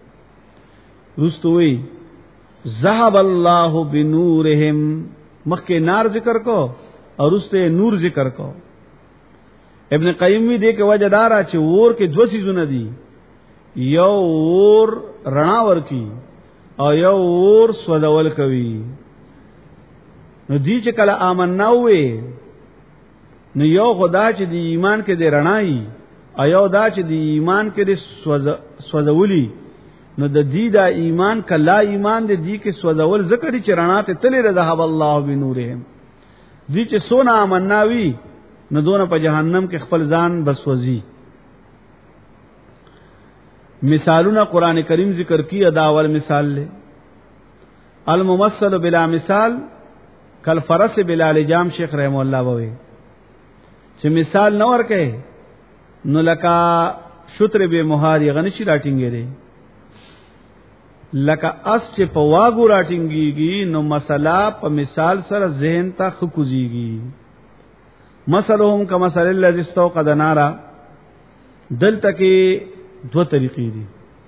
رستوی ذهب الله بنورهم مخکې نار ذکر کو او رسته نور ذکر کو ابن قیم وی دې کې وجه دارا چې ور کې دو سيزونه دي یو ور رڼا ورکی او یو ور سوځول کوي نو دې چې کله آمنا وې نو یو خدا چې د ایمان کې د رڼای ایو دا چې د ایمان کې د سوځولي نو د دې دا ایمان کلا ایمان د دې کې سوځول ذکر چې رڼا ته تلې ذهب الله بنورهم دې چې سونا آمناوي نو دونه په جهنم کې خپل ځان بسوځي مثالونه قران کریم ذکر کی ادا اول مثال لے الممثل بلا مثال کل فرس بلا لجام شیخ رحم الله ووي چې مثال نو ورکه نو لکا شتر به مهاری غنشي راټینګې دي لکا اس چې په واګو راټینګيږي نو مسله په مثال سره ذهن ته خکوزيږي مثلهم کمثل الذی استوقد نارا دلته کې دو طریقې دي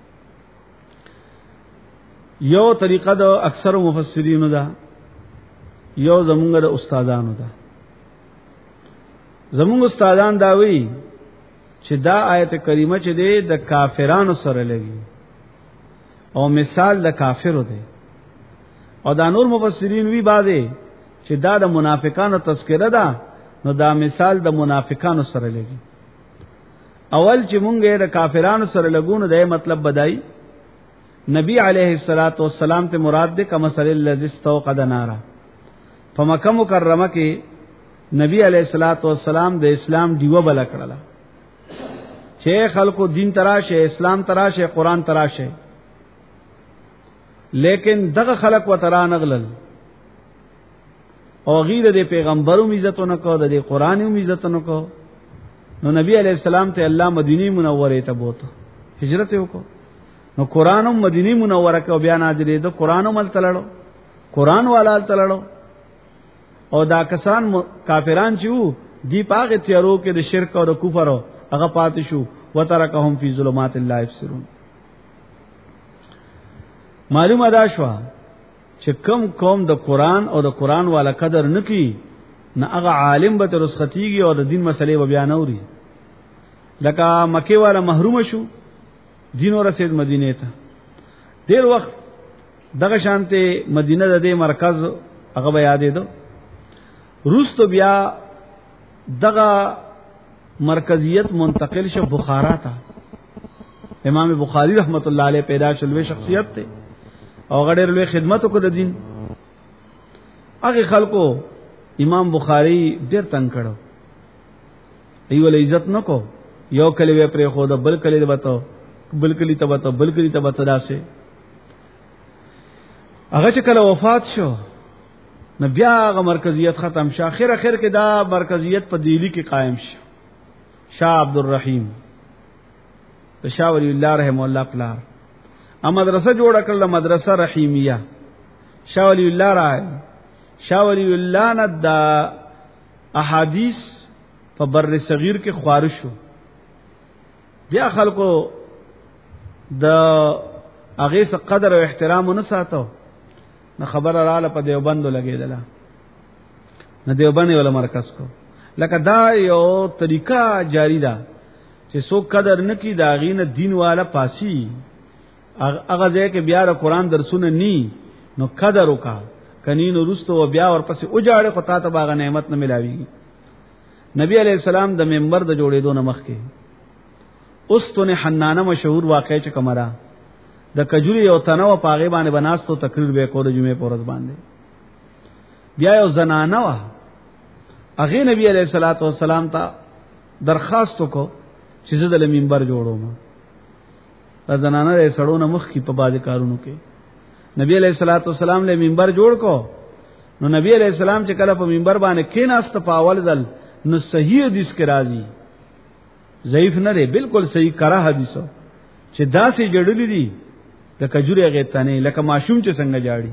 یو طریقه د اکثر مفسرینو ده یو زمونږ د استادانو ده زمونږ استادان دا وی چې دا آیت کریمه چې ده د کافرانو سره لګي او مثال د کافرو ده او دا نور مفسرین وی باندې چې دا د منافقانو تذکرہ ده نو دا مثال د منافقانو سره لګي اول چې مونږه د کافرانو سره لګونو د مطلب بدای نبی علیہ الصلات والسلام ته مراد ده کمثل الذی استوقد نارا په مکه مکرمه کې نبی علیہ الصلات والسلام د اسلام دیوه بل کړل چې خلکو دین تراشه اسلام تراشه قران تراشه لیکن دغه خلق و ترا نغلل او غیر د پیغمبرو عزتونه کو د قران عزتونه کو نو نبی علیہ السلام ته الله مدینه منوره ته بوته هجرت وکړو نو قران مدینه منوره کې بیا نازلې د قران مل تلړو قران والا تلړو او دا کسان کافران چې وو دی پاغه تیارو کې د شرک او د کفر هغه پاتې شو وترکهم فی ظلمات لا یبصرون. معلومه دا شو چې کوم قوم د قران او د قران والا قدر نکي نه هغه عالم به تر رسختيږي او د دین مسلې به بیان اوري. لکه مکه والا محروم شو دین ورسید مدینه ته، ډیر وخت دغه شانته مدینه د دې مرکز هغه به یادې دو. روس تو بیا دغه مرکزیت منتقل شو بخارا ته. امام بخاری رحمت الله علیه پیدا شلوه شخصیت ته او غډیر لوی خدمت وکړه د دین. هغه خلکو امام بخاری ډیر تنگ کړو، ایول عزت نکو، یو کلی وی پر خو د بل کلی وته بل کلی ته وته بل کلی ته وته داسه. هغه چې کله وفات شو نو بیا هغه مرکزیت ختم شو. اخر کې دا مرکزیت په دهلی کې قائم شو. شاه عبدالرحیم د شاه ولی الله رحم الله پلار ا مدرسه جوړ کړل، مدرسه رحیمیه. شاه ولی الله راي شاه ولی الله نه د احادیث په بر صغیر کې خوارش شو. بیا خلکو د هغه څخه قدر او احترام نه ساتو، نو خبر رااله په دیوبند لګیدله، نو دیوبند ولا مرکز کو. لکه دا یو طریقہ جاری ده چې څوک قدر نکي دا غینه دین والا پاسی هغه ځای کې بیا د قران درسونه ني، نو قدر وکا کني نو رستو بیا ورپسې اوجاړه خطا ته باغ نعمت نه ملاويږي. نبی علیہ السلام د منبر د جوړېدو نه مخکې اوستونه حنانه مشهور واقع چې کمره د کجوري او تنو پاغه باندې بناستو تقریر به کو د جمعې پورز باندې. بیا یو زنانه وا هغه نبی علیہ الصلوۃ والسلام ته درخواست وکړو چې زه د منبر جوړوم. دا زنانه یې سړونه مخ کی په باندې کارونو کې نبی علیہ الصلوۃ والسلام له منبر جوړ کو. نو نبی علیہ السلام چې کله په منبر باندې کېناست په اول ځل نو صحیح حدیث کې راځي، ضعیف نه دی، بالکل صحیح کرا حدیثو چې داسې جوړلې دي د کجوري غیتانه لکه ماشوم چې څنګه جاړي.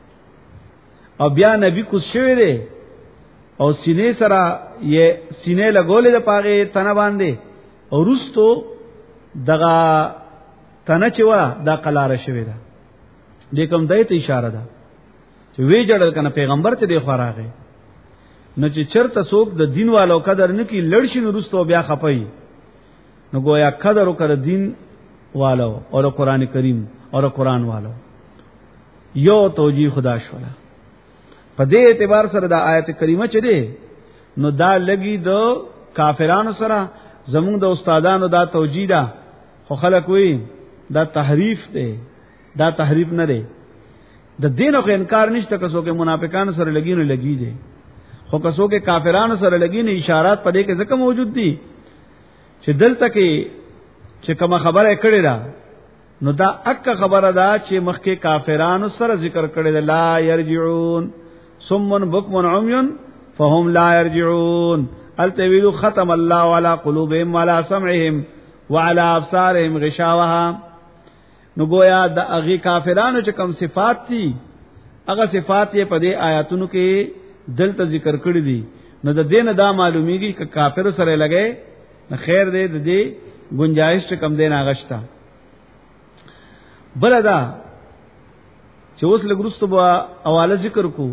او بیا نبی کو شوی دی او سینې سره یې سینې لګولې د پاغه تنه باندې او رستو دغه تنه چې وا دا قلاره شوی ده. دې کوم دایته اشاره ده چې وی جړل کنه پیغمبر ته دی خوراغه نو چې چرته څوک د دین والو قدر نکي لړشي نو رستو بیا خپي. نو گویا قدر وکړه دین والو او قرآن کریم اور قرآن والو. یو توجیه خدا شولا په دې اعتبار سره دا آیت کریمه چې ده نو دا لګي د کافرانو سره زموږ د استادانو دا توجیه ده، خو خلک وی دا تحریف ده، دا تحریف نه ده. د دین او انکار نشته، کسو کې منافقانو سره لګي نه لګي دي، خو کسو کې کافرانو سره لګي نه اشارات پدې کې ځکه موجود دي چې دلته کې چې کوم خبره کړې ده نو دا اکه خبره ده چې مخکې کافرانو سره ذکر کړی ده لا يرجعون صم بكم عمي فهم لا يرجعون. التویل ختم الله على قلوبهم وعلى سمعهم وعلى ابصارهم غشاوه. نو گویا د هغه کافرانو چې کوم صفات دي هغه صفات یې په دې آیاتونو کې دلته ذکر کړی دي. نو د دین دا معلومیږي چې کافر سره لګي نه خیر دې د دې گنجائش کم دین آغشتا. بلدا چې اوس لګرستو با حواله ذکر کو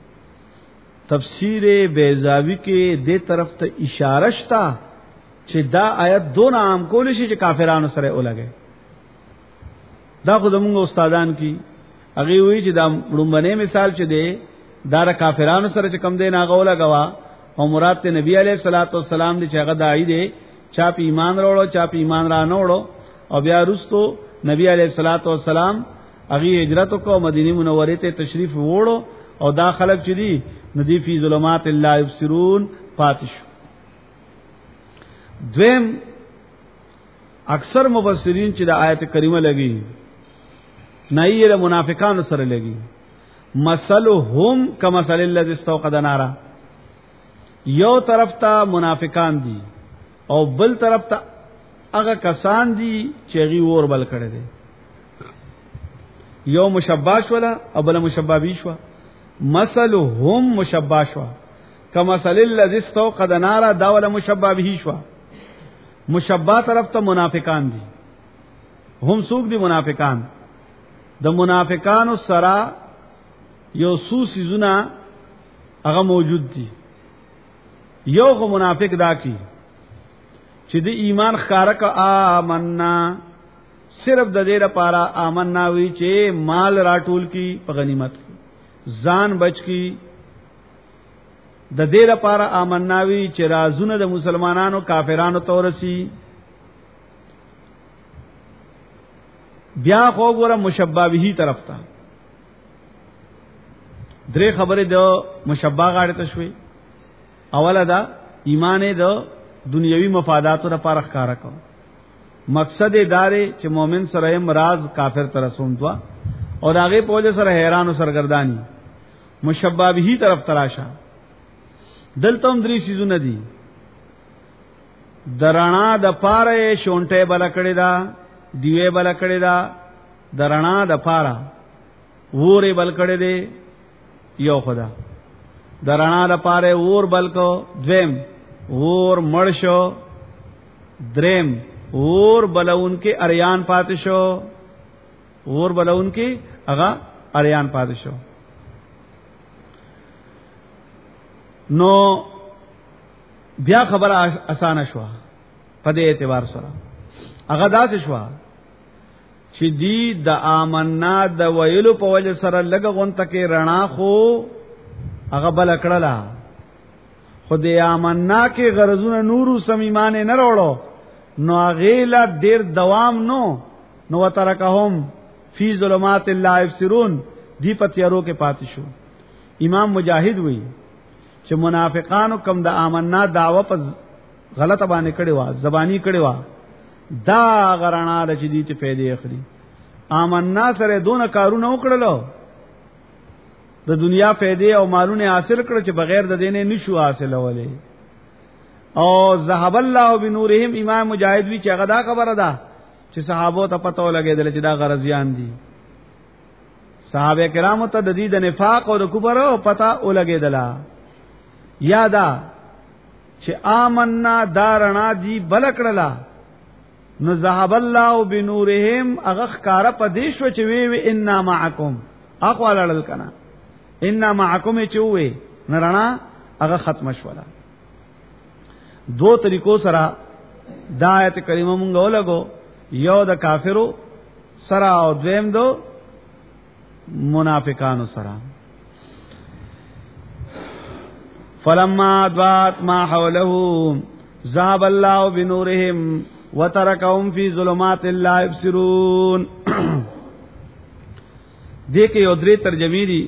تفسیر بیضاوی کې دې طرف ته اشاره شتا چې دا آیت دون عام کول شي چې کافرانو سره ولګي. دا خو زموږ استادان کی هغه وی چې دا لومبنه مثال چې دی دا کافرانو سره چې کم دین هغه ولګوا او مراد ته نبی علیہ الصلوۃ والسلام دې چې هغه دای دی چا په ایمان وروړو چا په ایمان را نه وروړو او بیا وروسته نبی علیہ الصلوۃ والسلام هغه هجرت کو مدینه منوره ته تشریف وروړو او دا خلک چې دي ندی فی ظلمات لا یبصرون پاتش. دویم اکثر مفسرین چې د آیت کریمه لګي نه یې منافقانو سره لګي مثلهم کمثل الذی استوقد نارا. یو طرف ته منافقان دي او بل طرف ته هغه کسان دي چې غي ور بل کړي دي. یو مشباش ولا او بل مشبابی شو. مثلهم مشباش وا کمثل الذی استوقد نارا دا ولا مشبابی شو. مشبہ طرف ته منافقان دي. هم سوق دي منافقان. د منافقانو سره یو سوسی زنا هغه موجود دي. یو خو منافق دا کی چې د ایمان ښکارا کا آمنا صرف د دې لپاره آمنا وی چې مال راټول کی په غنیمت ځان بچ کی د دې لپاره آمنا وی چې رازونه د مسلمانانو کافرانو تورسی. بیا خو ګوره مشبہ به طرف ته درې خبره د مشبہ غاړه ته شوي. اوله دا ایمان د دنیوي مفاداتو لپاره ښکارا کو. مقصد دارې چې مؤمن سره امراض کافر تر رسوم دوا او داغه په وجه سره حیران او سرګردانی. مشبہ به طرف تراشه دلته هم درې سيزونه دي. درنا د پاره شونټه بل کړی دا دیوې بل کړی دا درنا د پاره وره بل کړی دی یو خدا درنا د پاره ور بل کو دویم ور مرشو دریم ور بلون کې اریان پاتشو ور بلون کې هغه اریان پاتشو. نو بیا خبره اسانه شو په دې اعتبار سره هغه داسې شو چې دی د آمنا د ویلو په وجه سره لګ غونته کې رڼا خو هغه بل کړلا خو د آمنا کې غرضونه نورو سمیمانه نه وروړو نو غیلا ډیر دوام نو وترکهم فی ظلمات لا یبصرون دی پتیارو کې پاتې شو. امام مجاهد وی چې منافقانو کم د آمنا دعوه په غلطه باندې کړي وا زبانی کړي وا دا غرانا د چې دي ته فائدې اخلي. آمنا سره دون کارونه وکړلو د دنیا فائدې او مالونه حاصل کړ چې بغیر د دینه نشو حاصلولې. او ذهب الله بنورهم امام مجاهد وی چې هغه دا خبره ده چې صحابو ته پته ولګېدل چې دا غرضیان دي. صحابه کرامو ته د دې د نفاق او د کفر او پته ولګېدل. یادا چې آمنا دارنا دی بلکړلا نو ذهب الله بنورهم اغخکار پدیشو چې وی ان معکم اقوال لکنا ان معکم چې وی نرنا هغه ختم شولا. دو طریقو سره د آیت کریمه مونږ ولګو یو د کافرو سره او دویم دو منافقانو سره. فلما ضاعت ما حوله ذهب الله بنورهم وتركهم في ظلمات لا يبصرون. دیکھ یو درې ترجمې دي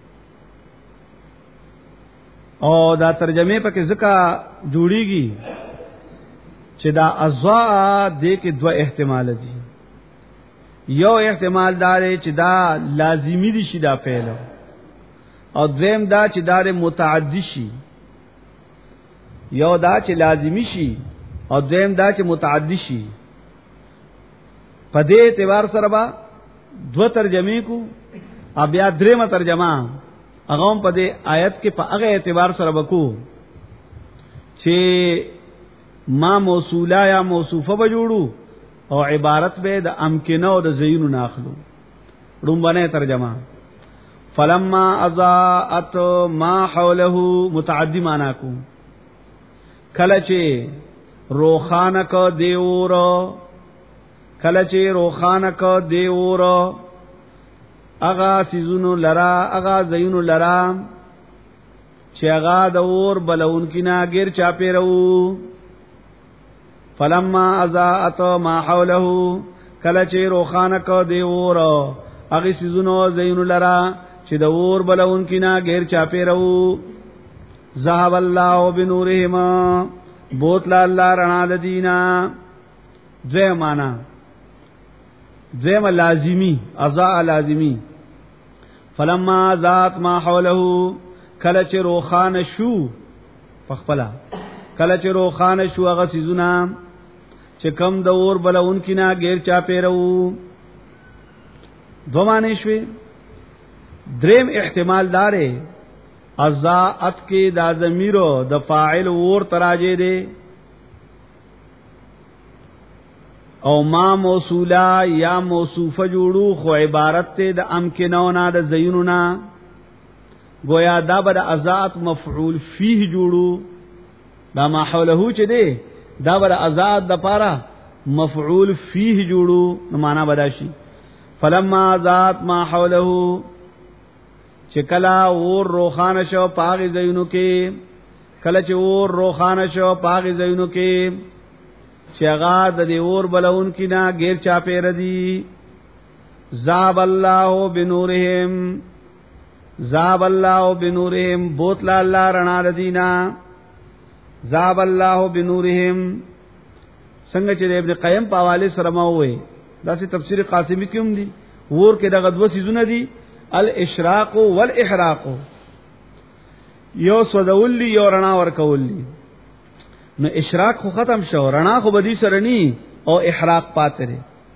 او دا ترجمه پکې ځکه جوړیږي چې دا اضاء دې کې دوه احتمال دي. یو احتمال دار چې دا لازمی دي شي دا فعل او دویم دا چې دار متعدی شي. یو دا چې لازمی شي او دویم دا چې متعدی شي. په دې اعتبار سره با دو ترجمه کو بیا درېمه ترجمه هغه په دې آیت کې په هغه اعتبار سره وکړو چې ما موصوله یا موصوفه به جوړو او عبارت به د امکنه او د زینو ناخلو. رومبنه ترجمه فلما اضاءت ما حوله متعدی معنا کو کله چې روخانه کو دیور کله چې روخانه کو دیور اغا سيزونو لرا اغا زینو لرا چې اغا د اور بلون کینا غیر چا پیرو. فلما اضاءت ما حوله کله چې روخانه کو دیور اغه سيزونو زینو لرا چې د اور بلون کینا غیر چا پیرو. ذهب الله بنورهم بوتل الله رڼا د دینا. دوی معنا دویم لازمی اضاء لازمی. فلما ذات ما حوله کله چې روخان شو پخپلا کله چې روخان شو هغه سيزونه چې کم د اور بلون کینا غیر چا پیرو. دو معنی شوي. دریم احتمال داره اضاءت کې د ضمیرو د فاعل اور تراجه دي او ما موصولا یا موصوفه جوړو خو عبارت ته د امکنونا د زینونا گویا دا بد ازات مفعول فيه جوړو دا ما حوله چه دی دا بد ازات د پاره مفعول فيه جوړو نو معنا بداشي فلما ذات ما حوله چکلا اور روخانه شو پاغي زینو کې کله چې اور روخانه شو پاغي زینو کې شغا د دې اور بلون کې نا غیر چا پیر دی ذاب الله بنورهم بوتلا الله رڼا ردینا ذاب الله بنورهم څنګه چې ابن قیم په حواله سره ما وې دا سي تفسیر قاسمی کوم دي ور کې دغه دوه سيزونه دي الاشراق والاحراق یو سودول یو رڼا ور کول نو اشراق خو ختم شو رڼا خو بدی سره ني او احراق پاتره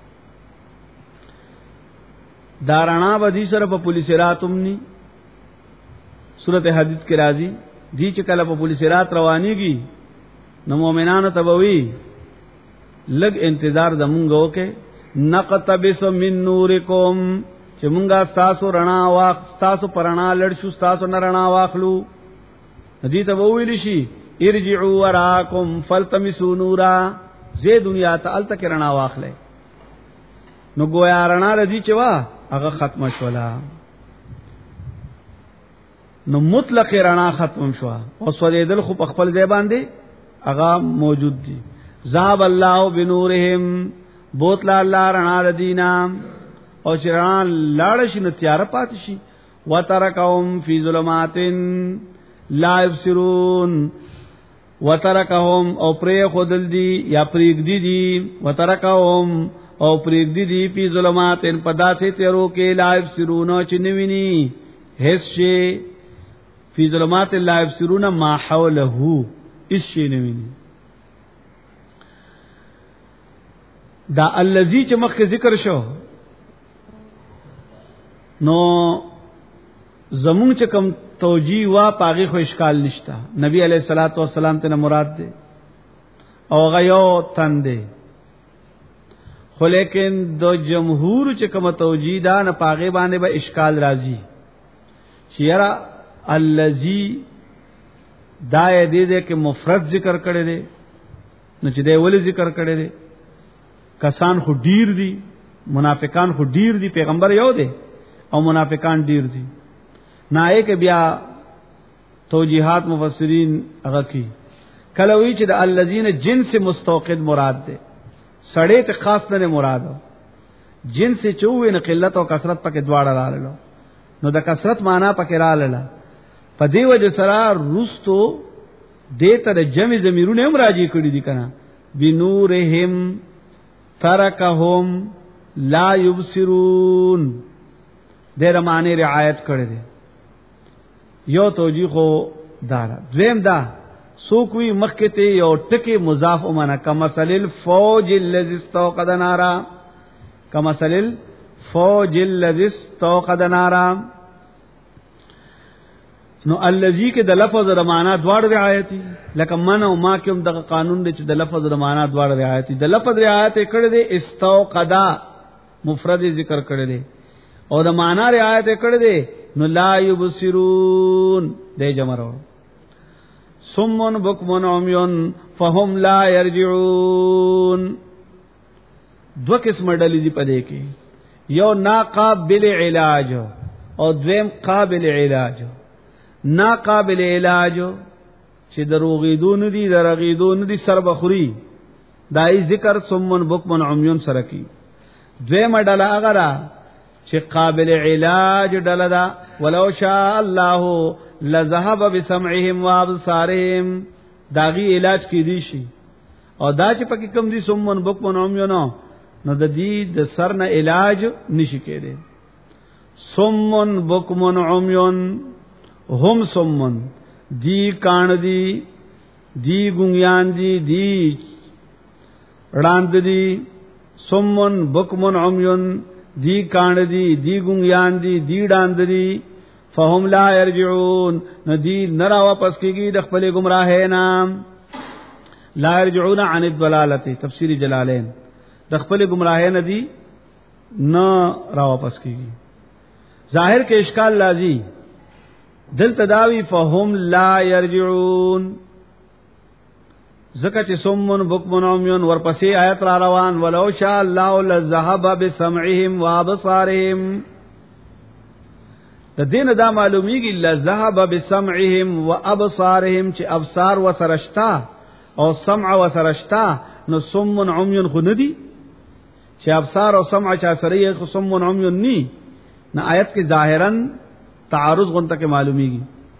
دا رڼا بدی سره په پولیس راتم ني سورته حدید کې راځي دي چې کله په پولیس رات روانيږي نو مؤمنانو تبوي لګ انتظار زمونږو کې نقتبس من نورکم چې مونږه تاسو رڼا واخ تاسو پرانا لړ شو تاسو نه رڼا واخلو دې ته وویل شي ارجعوا وراکم فالتمسوا نورا زه دنیا ته ال تک رڼا واخلې نو گویا رڼا ردی چې وا هغه ختم شولا نو مطلق رڼا ختم شو او سویدل خو په خپل ځای باندې هغه موجود دي ذاب الله بنورهم بوتلا الله رڼا ردینا او چې رڼا لاړ شي نو تیار پات شي وترکهم فی ظلمات لا یبصرون وترکهم او پرې خودل دي یا پرېګدي دي وترکهم او پرېګدي دي په ظلمات په داسې تیرو کې لا یبصرون چې نویني هیڅ شي فی ظلمات لا یبصرون ما حوله اس شي نویني دا الذی چې مخکې ذکر شو نو زمون چې کوم توجیه وا پاغي خو اشکال نشتا نبی علیہ الصلوۃ والسلام ته مراد ده او غيو تنده خو لیکن دو جمهور چې کوم توجیه دا نه پاغي باندې به اشکال راځي چیرې الذی دا دې کې مفرد ذکر کړي دي نو چې دی ول ذکر کړي دي کسان خو ډیر دي منافقان خو ډیر دي پیغمبر یو دی او منافقان ډیر دي نائے کې بیا توجیحات مفسرین هغه کی کله وی چې د الذین جنس مستوقد مراد ده سړی ته خاص نه مراد جنس چوي نه قلت او کثرت پکې دواړه رااله نو د کثرت معنا پکې رااله په دی وجه سره رستو دته د جمع ضمیرونه هم راځي کړي دي کنه بنورهم ترکهم لا یبصرون دغه معنی رعایت کړی دی یو توجیه خو دارا دویم دا سوکوی مخکته یو ټکی مضاف ومنه کمثل الفوج الذی استوقد نارا کمثل الفوج الذی استوقد نارا نو الذی کې د لفظ د معنا دواړه رعایتي لکه من او ما کوم د قانون دی چې د لفظ د معنا دواړه رعایتي د لفظ رعایت کړی دی استوقدا مفرد ذکر کړی دی او د معنا رعایت کړی دی نو لا یبصرون دې جمرو سمون بکمن عمیون فهم لا یرجعون دو قسم ډلې دي پدې کې یو ناقابل علاج او دویم قابل علاج ناقابل علاج چې دروغیدون دي درغیدون دي سر بخوري دای ذکر سمون بکمن عمیون سره کی دویم ډله هغه چې قابل علاج ډلدا ولو شاء الله لذهب بسمعهم وابصارهم داغي علاج کی دي شي او دا چې پکې کم دي سمون بکمن عمیون نو د دې د سر نه علاج نشي کېده سمون بکمن عمیون هم سمون دی کان دی ګونګیان دی وړاند دی سمون بکمن عمیون دی کان دی ګونګیان دی وړاند دی فهم لا يرجعون ندی نرا واپس کیږي د خپل گمراهه نام لا يرجعون عن الضلاله تفسیر جلالین د خپل گمراهی نه دی نه را واپس کیږي. ظاهر کې اشکال لازم دل تداوی فهم لا يرجعون زکه چې سمون بکمن عمیون ورپسې آیت را روان ولو شاء الله لذهب بسمعهم وابصارهم. د دین دا معلومیږي لذهب بسمعهم وابصارهم چې ابصار وسرشتا او سمع وسرشتا نو سمون عمیون خو ندي چې ابصار او سمع چا سره یې خو سمون عمیون ني نه. آیت کې ظاهرا تعارض غونته کې معلومیږي.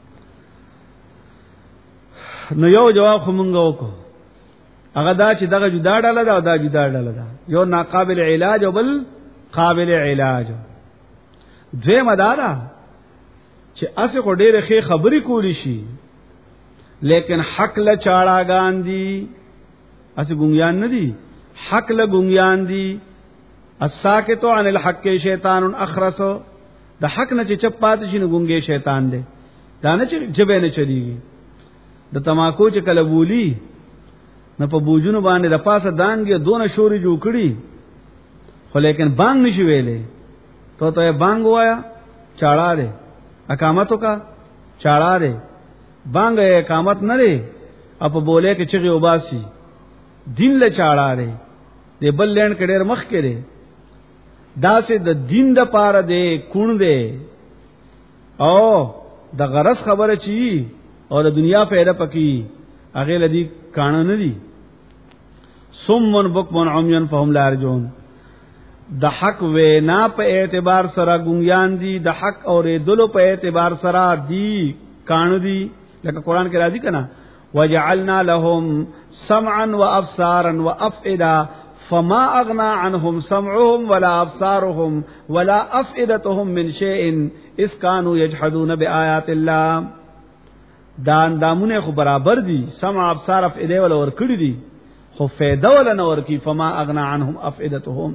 نو یو جواب خو مونږ وکړو هغه دا چې دغه جدا ډاله ده او دا جدا ډاله ده، یو ناقابل علاج او بل قابل علاج. دویم دا ده چې اسه کو ډېر ښه خبرې کولی شي لیکن حق له چاړاګان دي، اسه ګونګیان نه دي، حق له ګونګیان دي. الساکتو عن الحق شیطان اخرس، د حق نه چې چپ پات شي نو ګونګي شیطان دی، دا نه چې جبه نه چلیږي. د تماکو چې کله بولی نه په بوجونو باندې د پاسه دانګي دونه شوري جوړ کړي خو لیکن بانګ نشي ویلې ته بانګ وایا چاړه ده اقامتو کا چاړه ده بانګ اقامت نه لري اپ بوله کې چغي وباسي دین له چاړه ده د بل لین کډیر مخ کړي دا چې د دین د پاره ده کون ده او د غرض خبره چی او د دنیا پیدا پکی هغه لدی کانه نه دي. سمون بکمن عمیون فهم لا يرجعون، د حق وینا په اعتبار سره ګونګیان دي، د حق اورېدلو په اعتبار سره دي کانه دي. لکه قران کې راځي کنه وجعلنا لهم سمعا وابصارا وافئده فما اغنى عنهم سمعهم ولا ابصارهم ولا افئدتهم من شيء اذ كانوا يجحدون بآيات الله. دا اندامونه خو برابر دي، سمع ابصار افئده ولا ور کړی دي خو فائدہ ولا نور کی. فما اغنى عنهم افئدتهم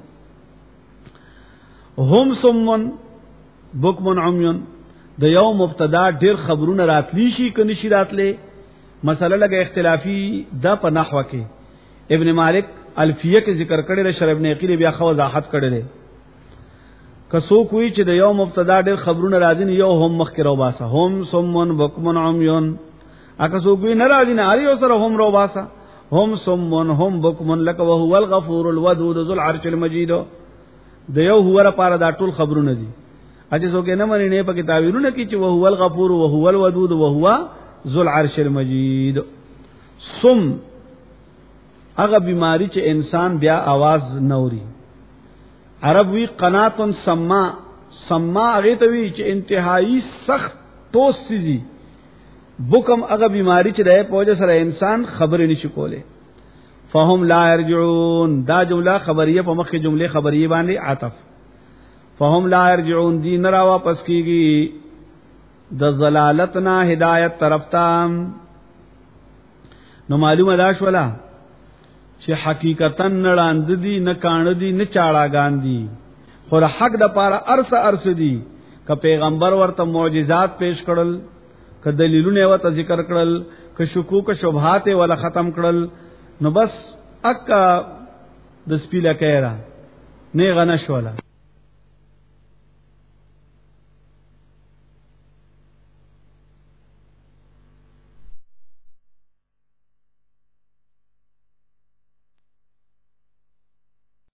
هم سمون بکمن عمیون. د یو مبتدا ډیر خبرونه راتلی شي کني شي راتله، مسله لګه اختلافي دا په نحوه کې ابن مالک الفیه کې ذکر کړی له شرح ابن عقیل بیا خو وضاحت کړی دی. کسو کوئی چې د یو مبتدا ډېر خبرونه راځي یو هم مخ کې رو باسا هم سمون بکمن عمیون، اګه سو کوئی ناراضی نه اړ یو سره هم رو باسا هم سمون هم بکمن لک وهو الغفور الودود ذو العرش المجید. د یو هو لپاره دا ټول خبرونه دي، اته سو کې نه مری نه په کتابونو کې چې وهو الغفور وهو الودود وهو ذو العرش المجید. سم هغه بیماری چې انسان بیا आवाज نوري، عرب وی قناتن سما هغه ته وی چې انتهایی سخت توس سيزي. بکم هغه بیماری چې د پوجا سره انسان خبرې نشي کوله. فهم لا يرجعون دا جمله خبریه په مخکې جمله خبریه باندې عطف. فهم لا يرجعون دی نه را واپس کیږي د ضلالتنا هدایت طرف ته. نو معلومه دا شولا چې حقیقتا نړاند دي نه کاڼ دي نه چاړاګان دي، خو حق د پاره ارس دي. ک پیغمبر ورته معجزات پیش کړل، ک دلیلونه ورته ذکر کړل، ک شکوک شبهات ولا ختم کړل، نو بس اک د سپیله کېرا نه غنښ ولا